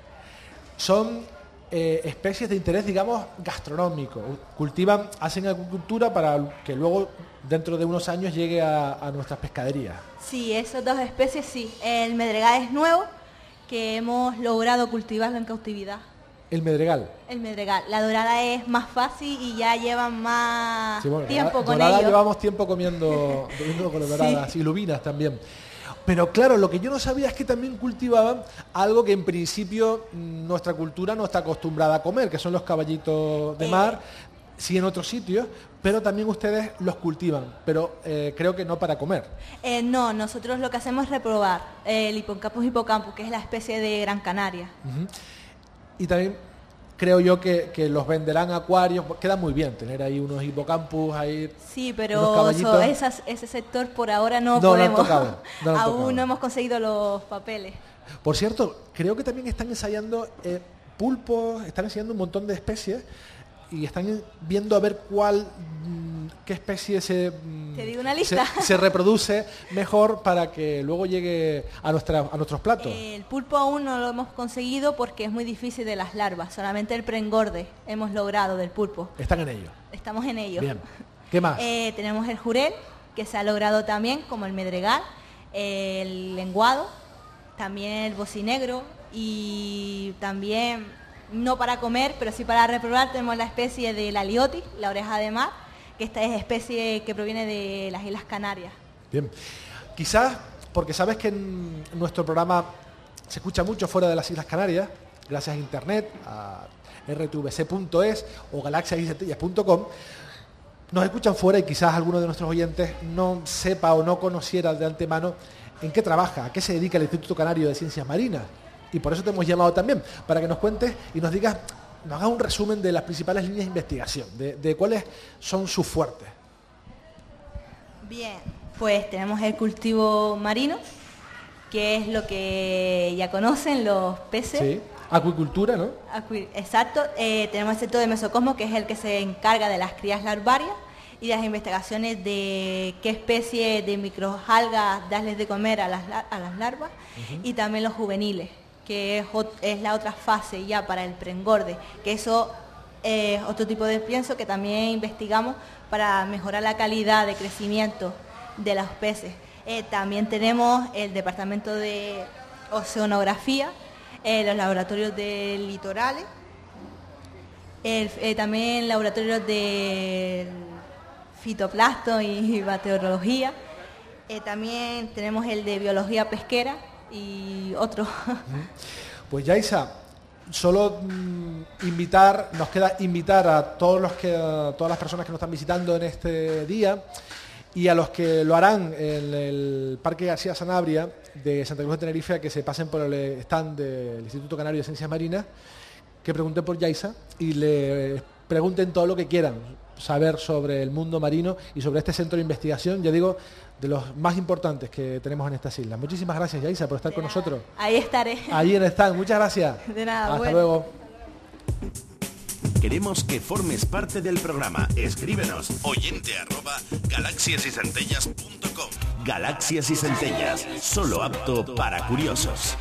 Son eh, especies de interés, digamos, gastronómico. Cultivan, hacen agricultura para que luego, dentro de unos años, llegue a, a nuestras pescaderías. Sí, esas dos especies sí. El medregal es nuevo, que hemos logrado cultivarlo en cautividad. El medregal. El medregal. La dorada es más fácil y ya llevan más sí, bueno, tiempo dorada, con dorada ellos. Llevamos tiempo comiendo, comiendo con doradas, sí. Y lubinas también. Pero claro, lo que yo no sabía es que también cultivaban algo que en principio nuestra cultura no está acostumbrada a comer, que son los caballitos de mar, eh. sí en otros sitios, pero también ustedes los cultivan, pero eh, creo que no para comer. Eh, no, nosotros lo que hacemos es reprobar el Hippocampus hippocampus, que es la especie de Gran Canaria. Uh-huh. Y también creo yo que, que los venderán a acuarios, queda muy bien tener ahí unos hippocampus, ahí. Sí, pero so, esas, ese sector por ahora no, no podemos. No han tocado, no han Aún tocado. No hemos conseguido los papeles. Por cierto, creo que también están ensayando eh, pulpos, están ensayando un montón de especies y están viendo a ver cuál, mmm, qué especie se, mmm, Te digo una lista. se, se reproduce mejor para que luego llegue a, nuestra, a nuestros platos. El pulpo aún no lo hemos conseguido porque es muy difícil de las larvas, solamente el preengorde hemos logrado del pulpo. Están en ello. Estamos en ello. Bien. ¿Qué más? Eh, tenemos el jurel, que se ha logrado también, como el medregal, el lenguado, también el bocinegro y también, no para comer, pero sí para reprobar, tenemos la especie de la liotis, la oreja de mar, que esta es especie que proviene de las Islas Canarias. Bien. Quizás, porque sabes que en nuestro programa se escucha mucho fuera de las Islas Canarias, gracias a internet, a erre te ve ce punto es o galaxias y centellas punto com, nos escuchan fuera y quizás alguno de nuestros oyentes no sepa o no conociera de antemano en qué trabaja, a qué se dedica el Instituto Canario de Ciencias Marinas. Y por eso te hemos llamado también, para que nos cuentes y nos digas, nos hagas un resumen de las principales líneas de investigación, de, de cuáles son sus fuertes. Bien, pues tenemos el cultivo marino, que es lo que ya conocen los peces. Sí, acuicultura, ¿no? Acu- Exacto, eh, tenemos el sector de mesocosmo, que es el que se encarga de las crías larvarias y de las investigaciones de qué especie de microalgas darles de comer a las, a las larvas, uh-huh. Y también los juveniles, que es, es la otra fase ya para el preengorde, que eso es eh, otro tipo de pienso que también investigamos para mejorar la calidad de crecimiento de los peces. Eh, también tenemos el departamento de oceanografía, eh, los laboratorios de litorales, el, eh, también laboratorios de fitoplancton y bacteriología, eh, también tenemos el de biología pesquera y otro. Pues Yaiza, solo mmm, invitar, nos queda invitar a todos los que, a todas las personas que nos están visitando en este día y a los que lo harán en el Parque García Sanabria de Santa Cruz de Tenerife a que se pasen por el stand del Instituto Canario de Ciencias Marinas, que pregunten por Yaiza y le pregunten todo lo que quieran saber sobre el mundo marino y sobre este centro de investigación, ya digo, de los más importantes que tenemos en estas islas. Muchísimas gracias, Yaiza, por estar de con nada. Nosotros. Ahí estaré. Ahí en el stand. Muchas gracias. De nada. Hasta bueno. luego. Queremos que formes parte del programa. Escríbenos oyente arroba galaxias y centellas punto com. Galaxias y Centellas, solo apto para curiosos.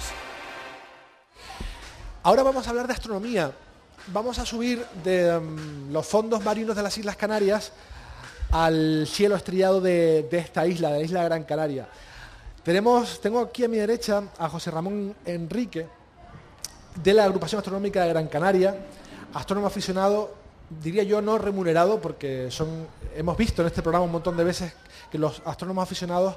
Ahora vamos a hablar de astronomía. Vamos a subir de um, los fondos marinos de las Islas Canarias al cielo estrellado de, de esta isla, de la isla de Gran Canaria. Tenemos, tengo aquí a mi derecha a José Ramón Enrique, de la Agrupación Astronómica de Gran Canaria, astrónomo aficionado, diría yo no remunerado, porque son, hemos visto en este programa un montón de veces que los astrónomos aficionados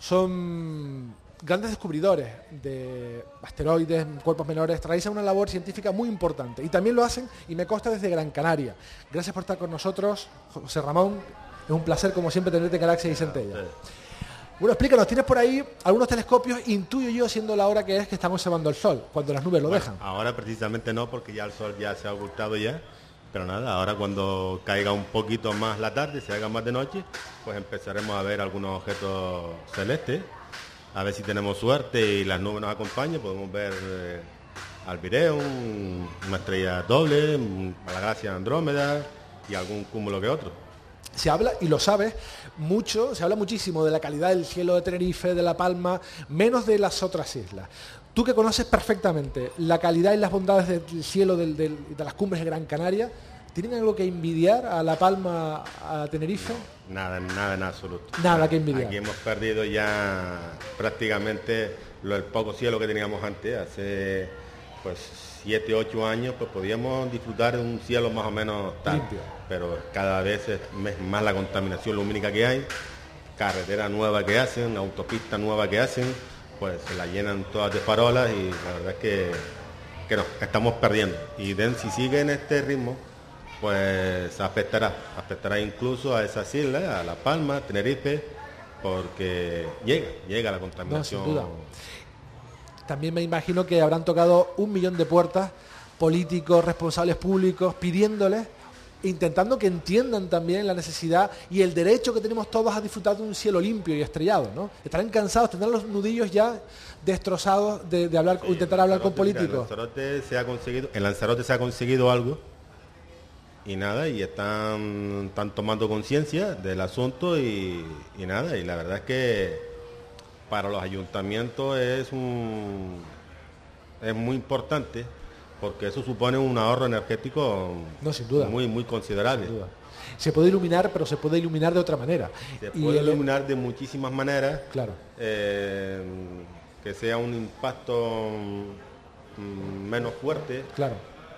son grandes descubridores de asteroides, cuerpos menores, realizan una labor científica muy importante y también lo hacen, y me consta, desde Gran Canaria. Gracias por estar con nosotros, José Ramón, es un placer como siempre tenerte en Galaxias y Centellas. Bueno, explícanos, tienes por ahí algunos telescopios, intuyo yo, siendo la hora que es, que están observando el sol, cuando las nubes lo bueno, dejan. Ahora precisamente no, porque ya el sol ya se ha ocultado ya, pero nada, ahora cuando caiga un poquito más la tarde, se haga más de noche, pues empezaremos a ver algunos objetos celestes, a ver si tenemos suerte y las nubes nos acompañan, podemos ver eh, Albireum, una estrella doble, la galaxia Andrómeda y algún cúmulo que otro. Se habla, y lo sabes, mucho, se habla muchísimo de la calidad del cielo de Tenerife, de La Palma, menos de las otras islas. Tú que conoces perfectamente la calidad y las bondades del cielo del, del, de las cumbres de Gran Canaria, ¿tienen algo que envidiar a La Palma, a Tenerife? No, nada, nada en absoluto. Nada que envidiar. Aquí hemos perdido ya prácticamente lo, el poco cielo que teníamos antes. Hace pues siete, ocho años pues podíamos disfrutar de un cielo más o menos tal. Limpio. Pero cada vez es más la contaminación lumínica que hay, carretera nueva que hacen, autopista nueva que hacen, pues se la llenan todas de farolas y la verdad es que, que nos estamos perdiendo. Y den, si sigue en este ritmo, pues afectará, afectará incluso a esas islas, a La Palma, Tenerife, porque llega, llega la contaminación. No, sin duda. También me imagino que habrán tocado un millón de puertas, políticos, responsables públicos, pidiéndoles, intentando que entiendan también la necesidad y el derecho que tenemos todos a disfrutar de un cielo limpio y estrellado, ¿no? Estarán cansados, tendrán los nudillos ya destrozados de, de hablar, sí, intentar hablar con políticos. Mira, en Lanzarote se ha conseguido, en Lanzarote se ha conseguido algo y nada, y están, están tomando conciencia del asunto y, y nada, y la verdad es que para los ayuntamientos es un es muy importante, porque eso supone un ahorro energético no, sin duda. muy muy considerable. Sin duda. Se puede iluminar, pero se puede iluminar de otra manera. Se y puede el... iluminar de muchísimas maneras. Claro. Eh, que sea un impacto mm, menos fuerte. Claro.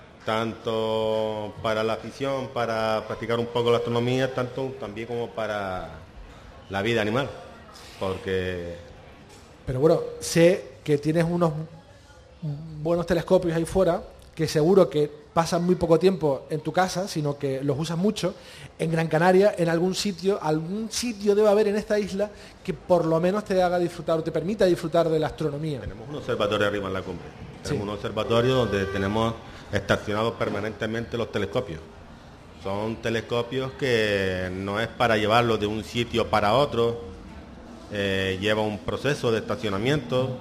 Tanto para la afición, para practicar un poco la astronomía, tanto también como para la vida animal. Porque... Pero bueno, sé que tienes unos buenos telescopios ahí fuera, que seguro que pasan muy poco tiempo en tu casa, sino que los usas mucho. En Gran Canaria, en algún sitio, algún sitio debe haber en esta isla que por lo menos te haga disfrutar o te permita disfrutar de la astronomía. Tenemos un observatorio arriba en la cumbre. Tenemos sí. un observatorio donde tenemos estacionados permanentemente los telescopios. Son telescopios que no es para llevarlos de un sitio para otro, eh, lleva un proceso de estacionamiento.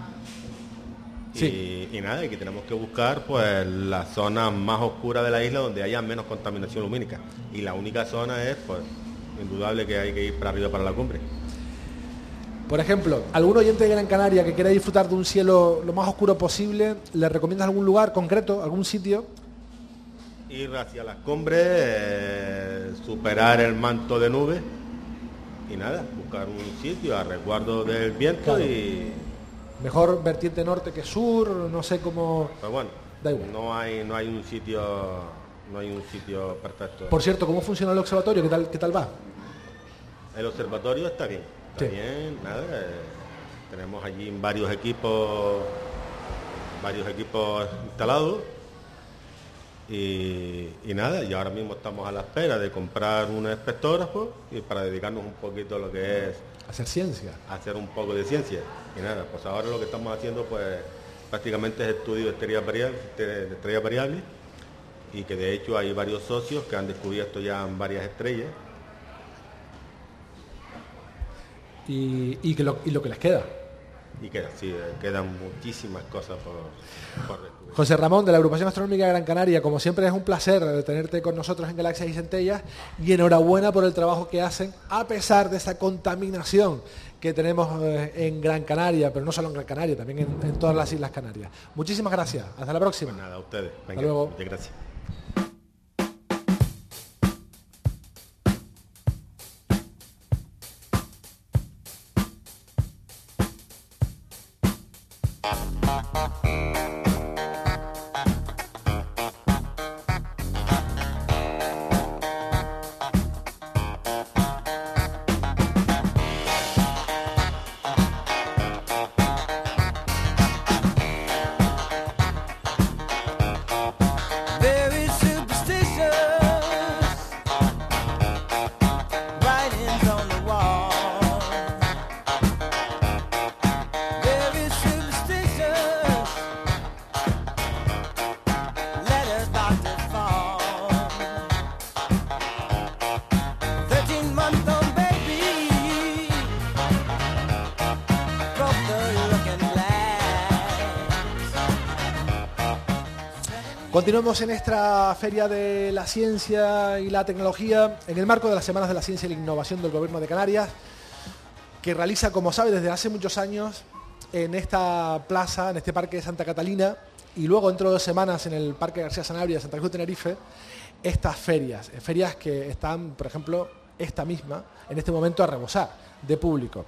Sí. Y, y nada, y que tenemos que buscar pues la zona más oscura de la isla donde haya menos contaminación lumínica. Y la única zona es, pues, indudable que hay que ir para arriba para la cumbre. Por ejemplo, algún oyente de Gran Canaria que quiera disfrutar de un cielo lo más oscuro posible, ¿le recomiendas algún lugar concreto, algún sitio? Ir hacia las cumbres, eh, superar el manto de nubes y nada, buscar un sitio a resguardo del viento. Claro. Y mejor vertiente norte que sur, no sé cómo. Pues bueno, da igual. No hay, no hay un sitio, no hay un sitio perfecto. Por cierto, ¿cómo funciona el observatorio? ¿Qué tal, qué tal va? El observatorio está bien, está sí. bien, nada. Eh, tenemos allí varios equipos, varios equipos instalados. Y, y nada, y ahora mismo estamos a la espera de comprar un espectrógrafo y para dedicarnos un poquito a lo que es hacer ciencia, hacer un poco de ciencia. Y nada, pues ahora lo que estamos haciendo pues prácticamente es estudio de estrellas variables, de estrellas variables, y que de hecho hay varios socios que han descubierto ya varias estrellas. Y, y, que lo, y lo que les queda. Y queda, sí, quedan muchísimas cosas por, por descubrir. José Ramón, de la Agrupación Astronómica de Gran Canaria, como siempre es un placer tenerte con nosotros en Galaxias y Centellas, y enhorabuena por el trabajo que hacen, a pesar de esa contaminación que tenemos en Gran Canaria, pero no solo en Gran Canaria, también en, en todas las Islas Canarias. Muchísimas gracias, hasta la próxima. Pues nada, a ustedes. Venga, hasta luego. Muchas gracias. Continuamos en esta Feria de la Ciencia y la Tecnología en el marco de las Semanas de la Ciencia y la Innovación del Gobierno de Canarias, que realiza, como sabe, desde hace muchos años en esta plaza, en este Parque de Santa Catalina, y luego dentro de dos semanas en el Parque García Sanabria de Santa Cruz de Tenerife, estas ferias, ferias que están, por ejemplo, esta misma, en este momento a rebosar de público.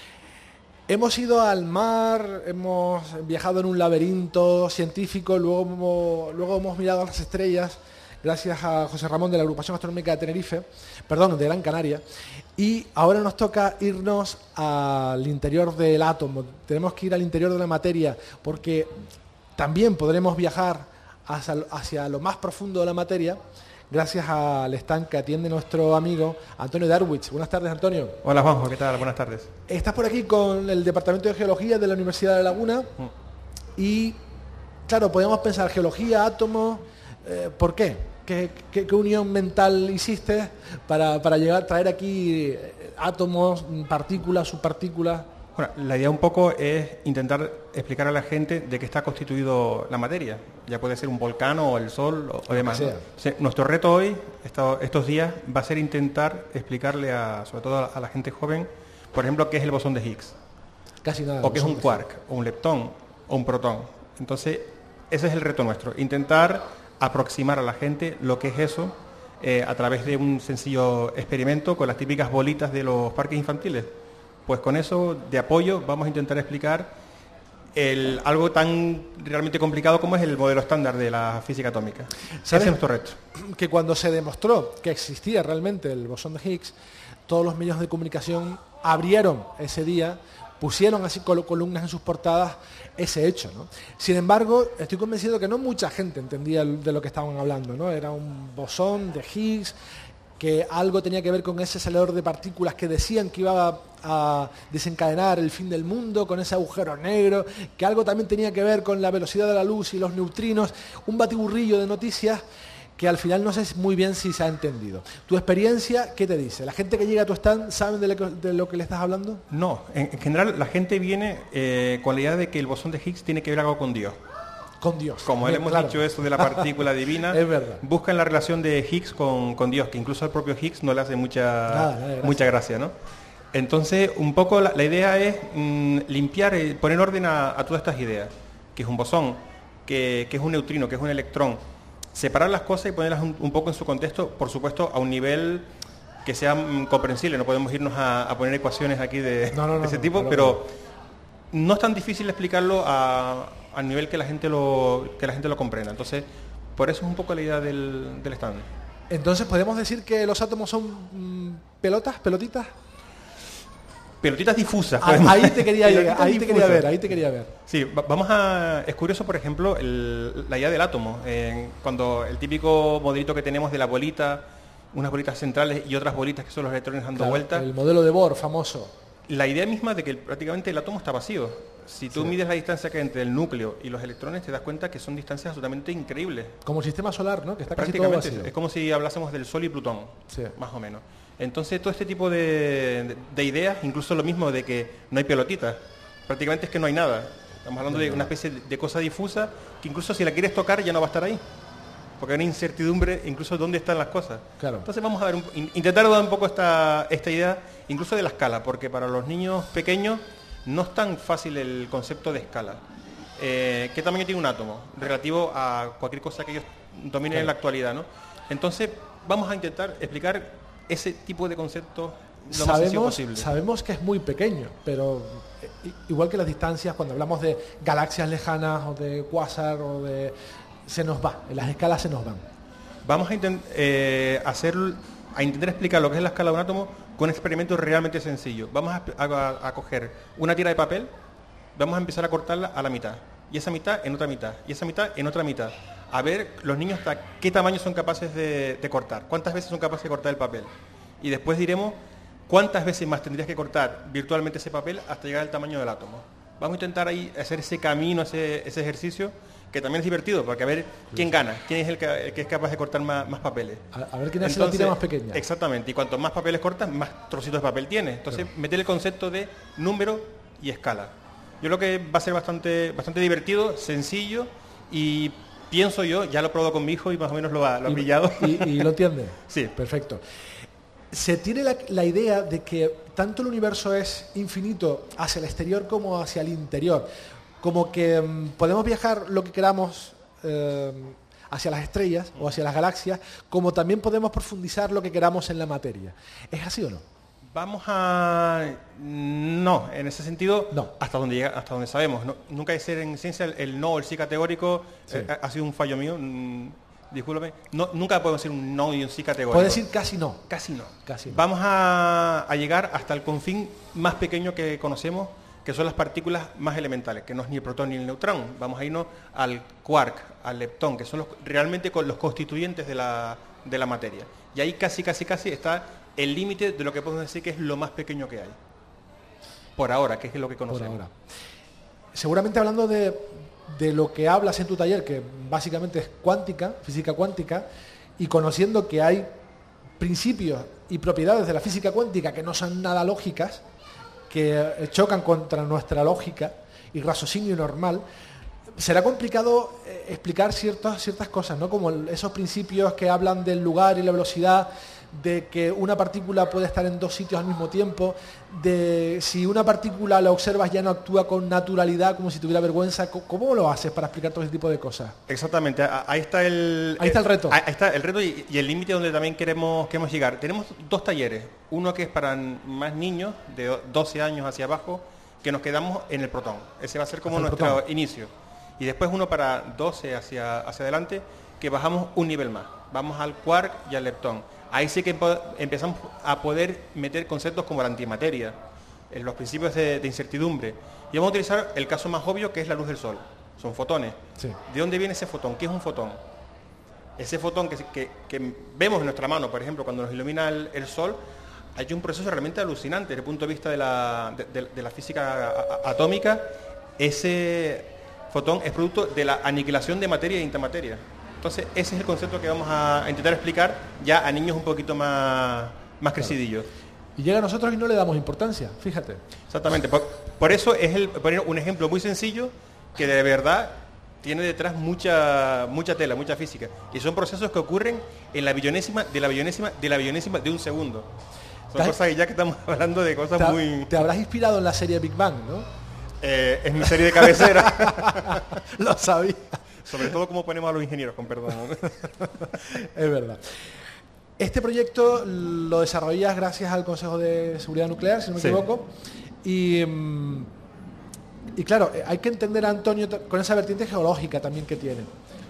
Hemos ido al mar, hemos viajado en un laberinto científico, luego hemos, luego hemos mirado a las estrellas, gracias a José Ramón de la Agrupación Astronómica de Tenerife, perdón, de Gran Canaria, y ahora nos toca irnos al interior del átomo. Tenemos que ir al interior de la materia, porque también podremos viajar hacia, hacia lo más profundo de la materia, gracias al stand que atiende nuestro amigo Antonio Darwich. Buenas tardes, Antonio. Hola, Juanjo, ¿qué tal? Buenas tardes. Estás por aquí con el Departamento de Geología de la Universidad de La Laguna mm. y, claro, podríamos pensar geología, átomos, eh, ¿por qué? ¿Qué, qué? ¿Qué unión mental hiciste para, para llegar, traer aquí átomos, partículas, subpartículas? Bueno, la idea un poco es intentar explicar a la gente de qué está constituido la materia. Ya puede ser un volcán o el sol o, o demás, ¿no? O sea, nuestro reto hoy, esto, estos días, va a ser intentar explicarle, a, sobre todo a, a la gente joven, por ejemplo, qué es el bosón de Higgs. Casi nada. O qué es un quark, o un leptón, o un protón. Entonces, ese es el reto nuestro, intentar aproximar a la gente lo que es eso eh, a través de un sencillo experimento con las típicas bolitas de los parques infantiles. Pues con eso de apoyo vamos a intentar explicar el, algo tan realmente complicado como es el modelo estándar de la física atómica. Ese es nuestro reto. Que cuando se demostró que existía realmente el bosón de Higgs, todos los medios de comunicación abrieron ese día, pusieron así col- columnas en sus portadas ese hecho, ¿no? Sin embargo, estoy convencido que no mucha gente entendía de lo que estaban hablando, ¿no? Era un bosón de Higgs, que algo tenía que ver con ese acelerador de partículas que decían que iba a, a desencadenar el fin del mundo, con ese agujero negro, que algo también tenía que ver con la velocidad de la luz y los neutrinos, un batiburrillo de noticias que al final no sé muy bien si se ha entendido. ¿Tu experiencia qué te dice? ¿La gente que llega a tu stand sabe de lo que, de lo que le estás hablando? No, en, en general la gente viene eh, con la idea de que el bosón de Higgs tiene que ver algo con Dios. Con Dios. Como él hemos claro. dicho eso de la partícula divina, es verdad. Buscan la relación de Higgs con, con Dios, que incluso al propio Higgs no le hace mucha, nada, nada, mucha gracia, ¿no? Entonces, un poco la, la idea es mmm, limpiar, eh, poner orden a, a todas estas ideas, que es un bosón, que, que es un neutrino, que es un electrón. Separar las cosas y ponerlas un, un poco en su contexto, por supuesto, a un nivel que sea mmm, comprensible. No podemos irnos a, a poner ecuaciones aquí de, no, no, no, de ese no, tipo, no, pero no es tan difícil explicarlo a, a nivel que la gente lo, que la gente lo comprenda. Entonces, por eso es un poco la idea del, del stand. Entonces, ¿podemos decir que los átomos son mmm, pelotas, pelotitas? Pelotitas difusas. Ah, ahí te quería llegar, ahí te quería ver, ahí te quería ver. Sí, vamos a... Es curioso, por ejemplo, el, la idea del átomo. Eh, cuando el típico modelito que tenemos de la bolita, unas bolitas centrales y otras bolitas que son los electrones dando claro, vueltas. El modelo de Bohr, famoso. La idea misma de que el, prácticamente el átomo está vacío. Si tú sí. mides la distancia que hay entre el núcleo y los electrones, te das cuenta que son distancias absolutamente increíbles. Como el sistema solar, ¿no? Que está casi todo prácticamente vacío. Es como si hablásemos del Sol y Plutón, sí. más o menos. Entonces, todo este tipo de, de, de ideas, incluso lo mismo de que no hay pelotitas, prácticamente es que no hay nada. Estamos hablando de una especie de cosa difusa que incluso si la quieres tocar ya no va a estar ahí. Porque hay una incertidumbre incluso de dónde están las cosas. Claro. Entonces vamos a ver, un, intentar dar un poco esta, esta idea, incluso de la escala, porque para los niños pequeños no es tan fácil el concepto de escala. Eh, ¿Qué tamaño tiene un átomo? Relativo a cualquier cosa que ellos dominen claro. en la actualidad, ¿no? Entonces vamos a intentar explicar ese tipo de conceptos lo más sencillo posible. Sabemos que es muy pequeño, pero igual que las distancias, cuando hablamos de galaxias lejanas o de cuásar o de... se nos va, en las escalas se nos van. Vamos a, intent, eh, hacer, a intentar explicar lo que es la escala de un átomo con un experimento realmente sencillo. Vamos a, a, a coger una tira de papel, vamos a empezar a cortarla a la mitad, y esa mitad en otra mitad, y esa mitad en otra mitad. A ver los niños hasta qué tamaño son capaces de, de cortar, cuántas veces son capaces de cortar el papel. Y después diremos cuántas veces más tendrías que cortar virtualmente ese papel hasta llegar al tamaño del átomo. Vamos a intentar ahí hacer ese camino, ese, ese ejercicio, que también es divertido, porque a ver quién gana, quién es el que, el que es capaz de cortar más, más papeles. A, a ver quién hace la tira más pequeña. Exactamente, y cuanto más papeles cortas, más trocitos de papel tiene. Entonces, claro. meter el concepto de número y escala. Yo creo que va a ser bastante, bastante divertido, sencillo, y pienso yo, ya lo he probado con mi hijo y más o menos lo ha, lo ha y, pillado. Y, y lo entiende. Sí. Perfecto. Se tiene la, la idea de que tanto el universo es infinito hacia el exterior como hacia el interior. Como que um, podemos viajar lo que queramos eh, hacia las estrellas o hacia las galaxias, como también podemos profundizar lo que queramos en la materia. ¿Es así o no? Vamos a... No, en ese sentido, no. hasta donde llega, hasta donde sabemos. No, nunca hay que ser en ciencia el, el no o el sí categórico, sí. Eh, ha, ha sido un fallo mío, mm, discúlpame. No, nunca podemos decir un no y un sí categórico. Puede decir casi no. Casi no. Casi no. Vamos a, a llegar hasta el confín más pequeño que conocemos, que son las partículas más elementales, que no es ni el protón ni el neutrón. Vamos a irnos al quark, al leptón, que son los, realmente los constituyentes de la, de la materia. Y ahí casi, casi, casi está el límite de lo que podemos decir que es lo más pequeño que hay. Por ahora, que es lo que conocemos. Por ahora. Seguramente hablando de, de lo que hablas en tu taller, que básicamente es cuántica, física cuántica, y conociendo que hay principios y propiedades de la física cuántica que no son nada lógicas, que chocan contra nuestra lógica y raciocinio normal, será complicado eh, explicar ciertas, ciertas cosas, ¿no? Como el, esos principios que hablan del lugar y la velocidad, de que una partícula puede estar en dos sitios al mismo tiempo, de si una partícula la observas ya no actúa con naturalidad, como si tuviera vergüenza. ¿Cómo lo haces para explicar todo ese tipo de cosas? Exactamente, ahí está el... Ahí está el reto. Ahí está el reto y, y el límite donde también queremos, queremos llegar. Tenemos dos talleres, uno que es para más niños, de doce años hacia abajo, que nos quedamos en el protón. Ese va a ser como Hacia nuestro protón. inicio. Y después uno para doce hacia, hacia adelante, que bajamos un nivel más. Vamos al quark y al leptón. Ahí sí que empezamos a poder meter conceptos como la antimateria, los principios de, de incertidumbre. Y vamos a utilizar el caso más obvio, que es la luz del sol. Son fotones. Sí. ¿De dónde viene ese fotón? ¿Qué es un fotón? Ese fotón que, que, que vemos en nuestra mano, por ejemplo, cuando nos ilumina el, el sol, hay un proceso realmente alucinante desde el punto de vista de la, de, de, de la física a, a, atómica. Ese fotón es producto de la aniquilación de materia e antimateria. Entonces, ese es el concepto que vamos a intentar explicar ya a niños un poquito más, más crecidillos. Claro. Y llega a nosotros y no le damos importancia, fíjate. Exactamente. Por, por eso es el, poner un ejemplo muy sencillo que de verdad tiene detrás mucha, mucha tela, mucha física. Y son procesos que ocurren en la billonésima, de la billonésima, de la billonésima de un segundo. Son cosas que ya que estamos hablando de cosas te, muy... Te habrás inspirado en la serie Big Bang, ¿no? Eh, es mi serie de cabecera. Lo sabía. Sobre todo cómo ponemos a los ingenieros, con perdón. Es verdad. Este proyecto lo desarrollas gracias al Consejo de Seguridad Nuclear, si no me Sí. equivoco. Y, mm, y claro, hay que entender a Antonio t- con esa vertiente geológica también que tiene.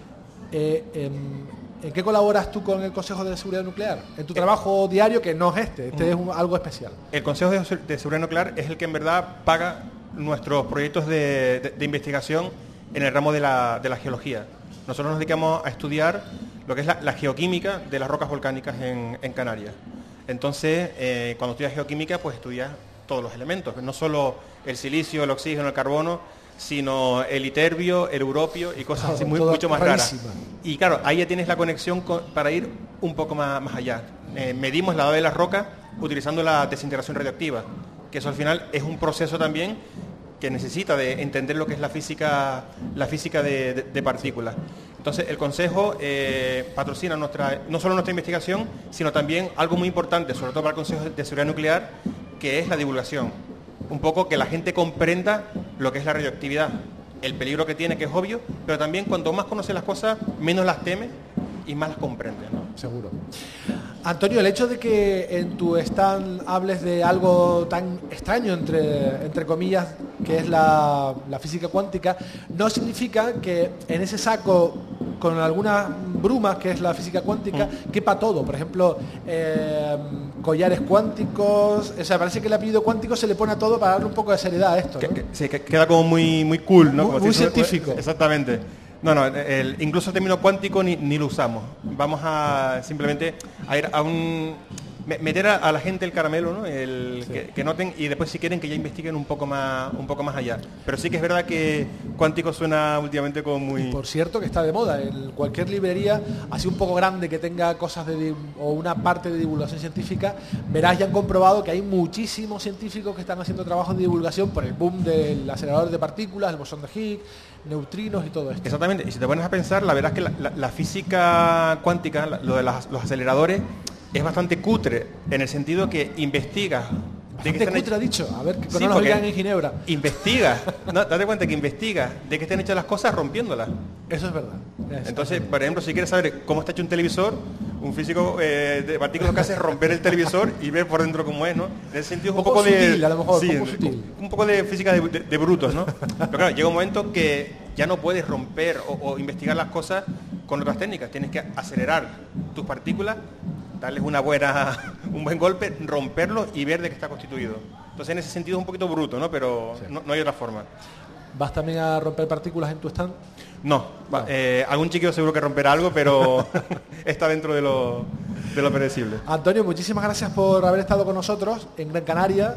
Eh, em, ¿En qué colaboras tú con el Consejo de Seguridad Nuclear? En tu trabajo diario, que no es este, este es un- algo especial. El Consejo de, de Seguridad Nuclear es el que en verdad paga nuestros proyectos de, de- de investigación en el ramo de la, de la geología. Nosotros nos dedicamos a estudiar lo que es la, la geoquímica de las rocas volcánicas en, en Canarias. Entonces, eh, cuando estudias geoquímica, pues estudias todos los elementos, no solo el silicio, el oxígeno, el carbono, sino el iterbio, el europio y cosas así muy, Todo mucho más raras. rarísima. Y claro, ahí ya tienes la conexión con- para ir un poco más, más allá. Eh, medimos la edad de las rocas utilizando la desintegración radioactiva, que eso al final es un proceso también que necesita de entender lo que es la física, la física de, de- de partículas. Entonces el Consejo eh, patrocina nuestra, no solo nuestra investigación, sino también algo muy importante, sobre todo para el Consejo de Seguridad Nuclear, que es la divulgación. Un poco que la gente comprenda lo que es la radioactividad, el peligro que tiene, que es obvio, pero también cuanto más conoce las cosas, menos las teme y más las comprende, ¿no? Seguro. Antonio, el hecho de que en tu stand hables de algo tan extraño, entre, entre comillas, que es la, la física cuántica, no significa que en ese saco, con algunas brumas, que es la física cuántica, Mm. quepa todo. Por ejemplo, eh, collares cuánticos, o sea, parece que el apellido cuántico se le pone a todo para darle un poco de seriedad a esto, ¿no? Que- que- sí, que queda como muy, muy cool, ¿no? Muy- Como muy si eso- científico. Exactamente. No, no, el, incluso el término cuántico ni, ni lo usamos. Vamos a simplemente a ir a un... me- meter a, a la gente el caramelo, ¿no? El, Sí. que, que noten y después si quieren que ya investiguen un poco más un poco más allá. Pero sí que es verdad que cuántico suena últimamente como muy... Por cierto, que está de moda. En cualquier librería, así un poco grande, que tenga cosas de di- o una parte de divulgación científica, verás y han comprobado que hay muchísimos científicos que están haciendo trabajos de divulgación por el boom del acelerador de partículas, el bosón de Higgs, neutrinos y todo esto. Exactamente, y si te pones a pensar, la verdad es que la, la- la física cuántica, la- lo de las- los aceleradores, es bastante cutre, en el sentido que investiga... de Bastante qué están cutre ha dicho, a ver, que Sí, no nos porque oigan en Ginebra. Investiga, no, date cuenta que investiga de qué están hechas las cosas rompiéndolas. Eso es verdad. Eso Entonces, es por ejemplo, si quieres saber cómo está hecho un televisor, un físico eh, de partículas lo que hace es romper el televisor y ver por dentro cómo es, ¿no? En ese sentido es un Un poco poco de... sutil, a lo mejor, sí, un poco sutil. un poco de física de, de- de brutos, ¿no? Pero claro, llega un momento que ya no puedes romper o, o investigar las cosas con otras técnicas. Tienes que acelerar tus partículas, darles una buena, un buen golpe, romperlo y ver de qué está constituido. Entonces, en ese sentido es un poquito bruto, ¿no? Pero no, no hay otra forma. ¿Vas también a romper partículas en tu stand? No, va- eh, algún chiquillo seguro que romperá algo, pero está dentro de lo, de lo predecible. Antonio, muchísimas gracias por haber estado con nosotros en Gran Canaria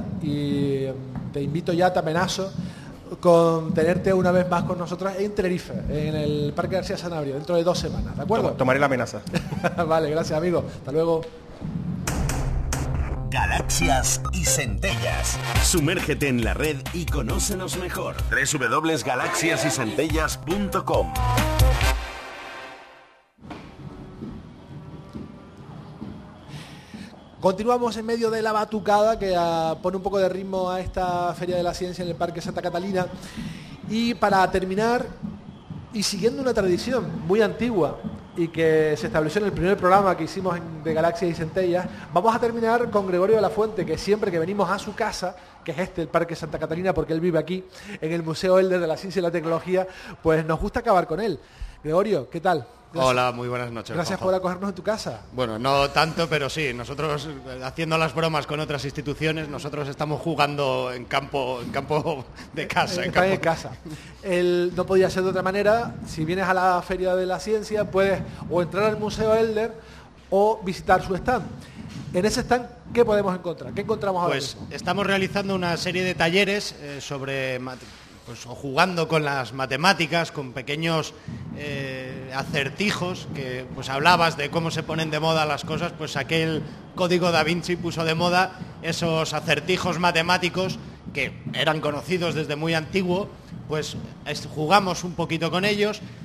y mm, te invito ya, te amenazo con tenerte una vez más con nosotros en Tenerife, en el Parque García Sanabria, dentro de dos semanas, ¿de acuerdo? Toma- Tomaré la amenaza. Vale, gracias amigo, hasta luego. Galaxias y centellas. Sumérgete en la red y conócenos mejor. doble u doble u doble u punto galaxias y centellas punto com. Continuamos en medio de la batucada que ah, pone un poco de ritmo a esta Feria de la Ciencia en el Parque Santa Catalina. Y para terminar, y siguiendo una tradición muy antigua y que se estableció en el primer programa que hicimos en- de Galaxias y Centellas, vamos a terminar con Gregorio de la Fuente, que siempre que venimos a su casa, que es este, el Parque Santa Catalina, porque él vive aquí, en el Museo Elder de la Ciencia y la Tecnología, pues nos gusta acabar con él. Gregorio, ¿qué tal? Gracias. Hola, muy buenas noches. Gracias Juanjo. por acogernos en tu casa. Bueno, no tanto, pero sí, nosotros eh, haciendo las bromas con otras instituciones, nosotros estamos jugando en campo, en campo de casa. En Está campo... en casa. El, no podía ser de otra manera. Si vienes a la Feria de la Ciencia, puedes o entrar al Museo Elder o visitar su stand. En ese stand, ¿qué podemos encontrar? ¿Qué encontramos ahora Pues mismo? estamos realizando una serie de talleres eh, sobre mat- pues, o jugando con las matemáticas, con pequeños eh, acertijos, que pues hablabas de cómo se ponen de moda las cosas, pues aquel código Da Vinci puso de moda esos acertijos matemáticos que eran conocidos desde muy antiguo, pues es- jugamos un poquito con ellos,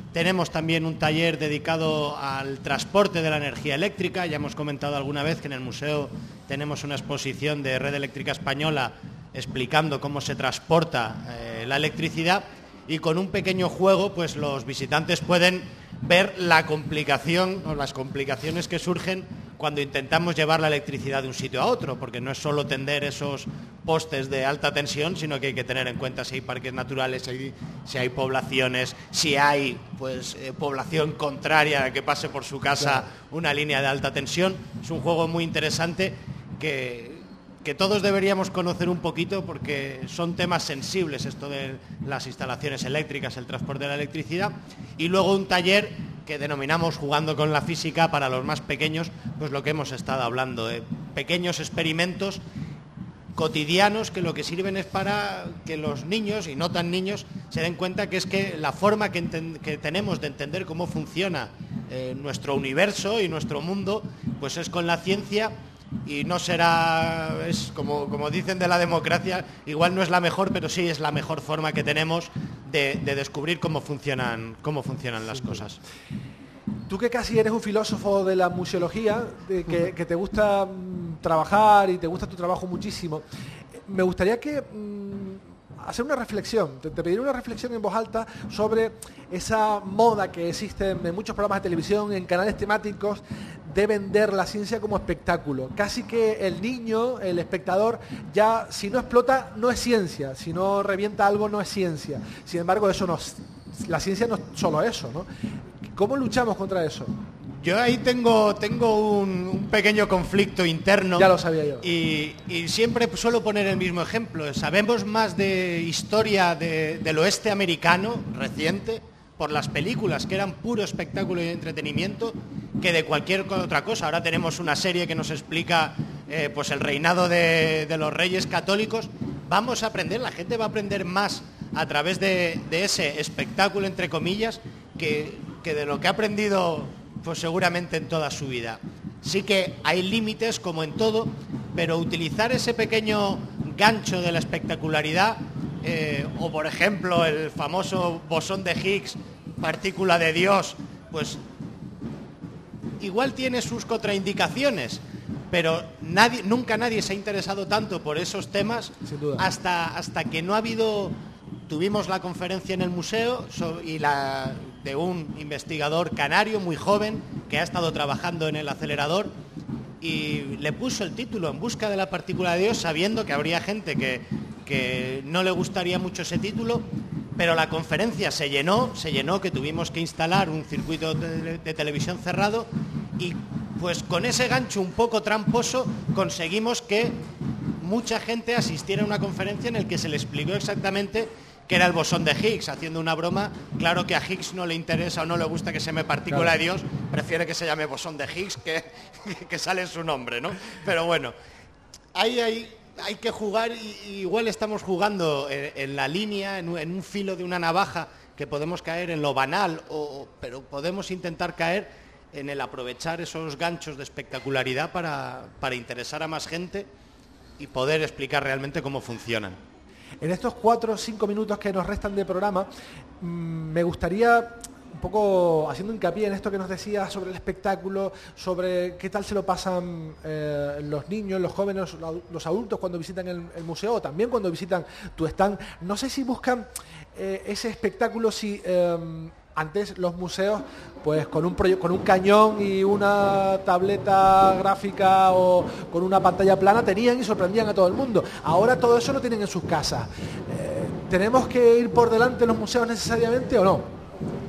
Tenemos también un taller dedicado al transporte de la energía eléctrica. Ya hemos comentado alguna vez que en el museo tenemos una exposición de Red Eléctrica Española explicando cómo se transporta eh, la electricidad, y con un pequeño juego pues los visitantes pueden ver la complicación o las complicaciones que surgen cuando intentamos llevar la electricidad de un sitio a otro, porque no es solo tender esos postes de alta tensión, sino que hay que tener en cuenta si hay parques naturales, si hay, si hay poblaciones, si hay pues eh, población contraria a que pase por su casa una línea de alta tensión. Es un juego muy interesante que, que todos deberíamos conocer un poquito, porque son temas sensibles, esto de las instalaciones eléctricas, el transporte de la electricidad. Y luego un taller que denominamos Jugando con la Física para los más pequeños, pues lo que hemos estado hablando, de pequeños experimentos cotidianos que lo que sirven es para que los niños y no tan niños se den cuenta que es que la forma que, que tenemos de entender cómo funciona eh, nuestro universo y nuestro mundo, pues es con la ciencia. Y no será, es como, como dicen de la democracia, igual no es la mejor, pero sí es la mejor forma que tenemos de, de descubrir cómo funcionan, cómo funcionan las cosas. Tú que casi eres un filósofo de la museología, de que, que te gusta mm, trabajar y te gusta tu trabajo muchísimo, me gustaría que mm, hacer una reflexión, te, te pediré una reflexión en voz alta sobre esa moda que existe en muchos programas de televisión, en canales temáticos, de vender la ciencia como espectáculo. Casi que el niño, el espectador, ya si no explota no es ciencia, si no revienta algo no es ciencia. Sin embargo, eso no es, la ciencia no es solo eso, ¿no? ¿Cómo luchamos contra eso? Yo ahí tengo, tengo un, un pequeño conflicto interno. Ya lo sabía yo. Y, y siempre suelo poner el mismo ejemplo. Sabemos más de historia de, del oeste americano reciente por las películas, que eran puro espectáculo y entretenimiento, que de cualquier otra cosa. Ahora tenemos una serie que nos explica eh, pues el reinado de, de los reyes católicos. Vamos a aprender, la gente va a aprender más a través de, de ese espectáculo, entre comillas, que, que de lo que ha aprendido pues seguramente en toda su vida. Sí que hay límites, como en todo, pero utilizar ese pequeño gancho de la espectacularidad, eh, o por ejemplo el famoso bosón de Higgs, partícula de Dios, pues igual tiene sus contraindicaciones, pero nadie, nunca nadie se ha interesado tanto por esos temas hasta, hasta que no ha habido... Tuvimos la conferencia en el museo y la de un investigador canario muy joven que ha estado trabajando en el acelerador, y le puso el título En busca de la partícula de Dios, sabiendo que habría gente que, que no le gustaría mucho ese título, pero la conferencia se llenó, se llenó que tuvimos que instalar un circuito de, de televisión cerrado, y pues con ese gancho un poco tramposo conseguimos que mucha gente asistiera a una conferencia en la que se le explicó exactamente que era el bosón de Higgs, haciendo una broma. Claro que a Higgs no le interesa o no le gusta que se llame partícula claro. de Dios, prefiere que se llame bosón de Higgs, que, que sale en su nombre, ¿no? Pero bueno, ahí hay, hay que jugar, y igual estamos jugando en, en la línea, en, en un filo de una navaja, que podemos caer en lo banal, o, pero podemos intentar caer en el aprovechar esos ganchos de espectacularidad para, para interesar a más gente y poder explicar realmente cómo funcionan. En estos cuatro o cinco minutos que nos restan de programa, mmm, me gustaría, un poco haciendo hincapié en esto que nos decías sobre el espectáculo, sobre qué tal se lo pasan eh, los niños, los jóvenes, los adultos cuando visitan el, el museo, o también cuando visitan tu stand. No sé si buscan eh, ese espectáculo, si eh, antes los museos, pues con un, con un cañón y una tableta gráfica o con una pantalla plana tenían y sorprendían a todo el mundo. Ahora todo eso lo tienen en sus casas. Eh, ¿Tenemos que ir por delante los museos necesariamente o no?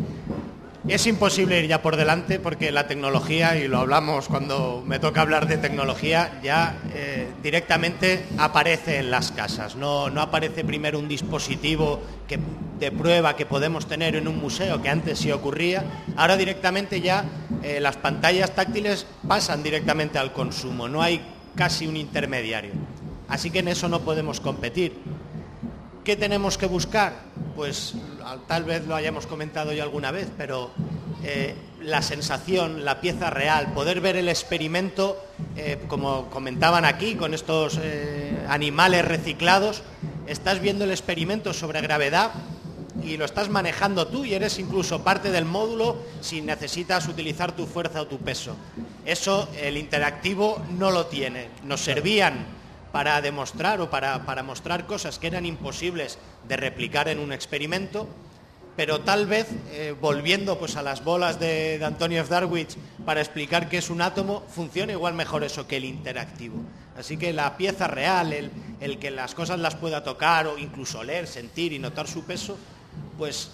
Es imposible ir ya por delante, porque la tecnología, y lo hablamos cuando me toca hablar de tecnología, ya eh, directamente aparece en las casas. No, no aparece primero un dispositivo que, de prueba que podemos tener en un museo, que antes sí ocurría. Ahora directamente ya eh, las pantallas táctiles pasan directamente al consumo. No hay casi un intermediario. Así que en eso no podemos competir. ¿Qué tenemos que buscar? Pues tal vez lo hayamos comentado ya alguna vez, pero eh, la sensación, la pieza real, poder ver el experimento, eh, como comentaban aquí, con estos eh, animales reciclados. Estás viendo el experimento sobre gravedad y lo estás manejando tú y eres incluso parte del módulo si necesitas utilizar tu fuerza o tu peso. Eso el interactivo no lo tiene. Nos servían para demostrar o para, para mostrar cosas que eran imposibles de replicar en un experimento, pero tal vez, eh, volviendo pues a las bolas de, de Antonio F. Darwich para explicar qué es un átomo, funciona igual mejor eso que el interactivo. Así que la pieza real, el, el que las cosas las pueda tocar o incluso leer, sentir y notar su peso, pues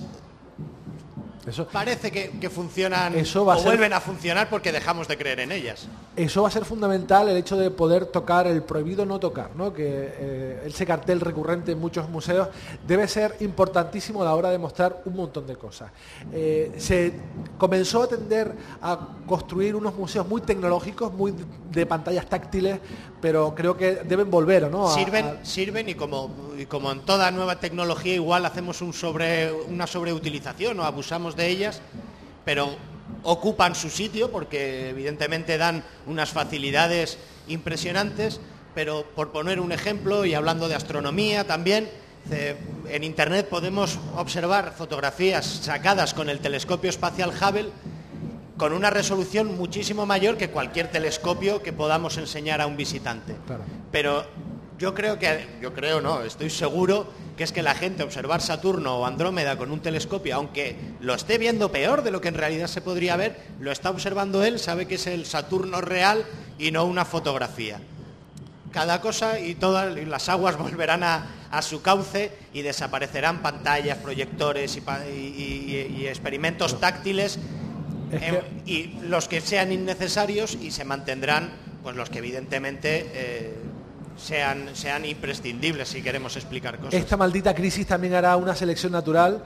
eso parece que, que funcionan eso va o a ser, vuelven a funcionar porque dejamos de creer en ellas. Eso va a ser fundamental, el hecho de poder tocar el prohibido no tocar, ¿no? Que eh, ese cartel recurrente en muchos museos debe ser importantísimo a la hora de mostrar un montón de cosas. Eh, se comenzó a tender a construir unos museos muy tecnológicos, muy de pantallas táctiles, pero creo que deben volver, ¿no? A, sirven, a... sirven y como, y como en toda nueva tecnología igual hacemos un sobre, una sobreutilización o abusamos de ellas, pero ocupan su sitio porque evidentemente dan unas facilidades impresionantes, pero por poner un ejemplo y hablando de astronomía también, eh, en internet podemos observar fotografías sacadas con el telescopio espacial Hubble con una resolución muchísimo mayor que cualquier telescopio que podamos enseñar a un visitante. Claro. Pero yo creo que, yo creo no, estoy seguro que es que la gente observar Saturno o Andrómeda con un telescopio, aunque lo esté viendo peor de lo que en realidad se podría ver, lo está observando él, sabe que es el Saturno real y no una fotografía. Cada cosa y todas las aguas volverán a, a su cauce y desaparecerán pantallas, proyectores y, y, y, y experimentos táctiles. Es que... eh, y los que sean innecesarios y se mantendrán pues los que evidentemente eh, sean, sean imprescindibles si queremos explicar cosas. Esta maldita crisis también hará una selección natural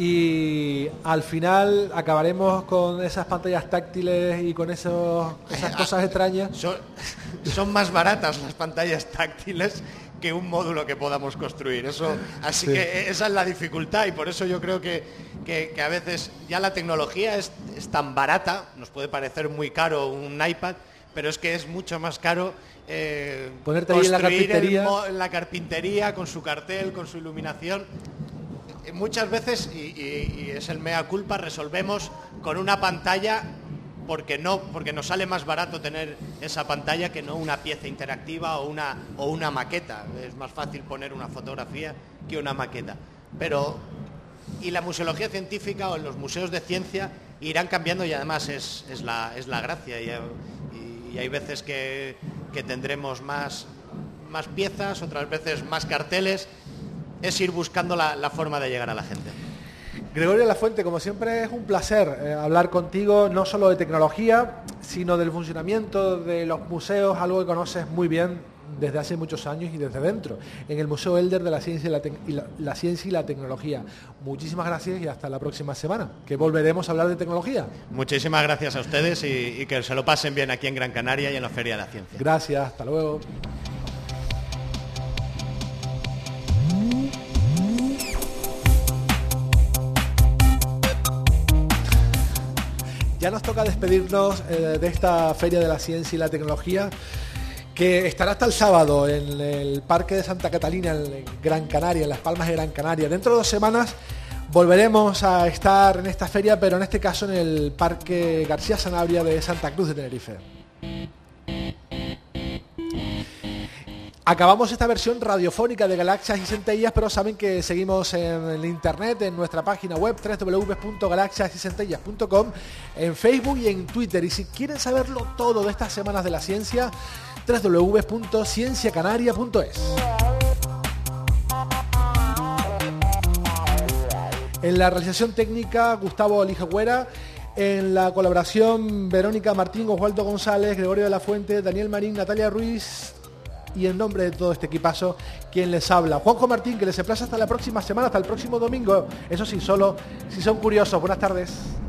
y al final acabaremos con esas pantallas táctiles y con esos, esas cosas extrañas. Son, son más baratas las pantallas táctiles que un módulo que podamos construir. Eso, así sí. que esa es la dificultad y por eso yo creo que, que, que a veces ya la tecnología es, es tan barata, nos puede parecer muy caro un iPad, pero es que es mucho más caro eh, ponerte ahí en la carpintería. El, en la carpintería con su cartel, con su iluminación. Muchas veces, y, y, y es el mea culpa, resolvemos con una pantalla porque no, porque nos sale más barato tener esa pantalla que no una pieza interactiva o una, o una maqueta. Es más fácil poner una fotografía que una maqueta. Pero, y la museología científica o los museos de ciencia irán cambiando y además es, es, la, es la gracia. Y, y, y hay veces que, que tendremos más, más piezas, otras veces más carteles. Es ir buscando la, la forma de llegar a la gente. Gregorio Lafuente, como siempre es un placer eh, hablar contigo, no solo de tecnología, sino del funcionamiento de los museos, algo que conoces muy bien desde hace muchos años y desde dentro, en el Museo Elder de la Ciencia y la, y la, la Ciencia y la Tecnología. Muchísimas gracias y hasta la próxima semana, que volveremos a hablar de tecnología. Muchísimas gracias a ustedes y, y que se lo pasen bien aquí en Gran Canaria y en la Feria de la Ciencia. Gracias, hasta luego. Ya nos toca despedirnos eh, de esta Feria de la Ciencia y la Tecnología, que estará hasta el sábado en el Parque de Santa Catalina, en Gran Canaria, en Las Palmas de Gran Canaria. Dentro de dos semanas volveremos a estar en esta feria, pero en este caso en el Parque García Sanabria de Santa Cruz de Tenerife. Acabamos esta versión radiofónica de Galaxias y Centellas, pero saben que seguimos en el internet, en nuestra página web doble u doble u doble u punto galaxias y centellas punto com, en Facebook y en Twitter. Y si quieren saberlo todo de estas semanas de la ciencia, doble u doble u doble u punto ciencia canaria punto es. En la realización técnica, Gustavo Ligehuera. En la colaboración, Verónica Martín, Osvaldo González, Gregorio de la Fuente, Daniel Marín, Natalia Ruiz. Y en nombre de todo este equipazo, quien les habla, Juanjo Martín, que les emplaza hasta la próxima semana, hasta el próximo domingo. Eso sí, solo si son curiosos. Buenas tardes.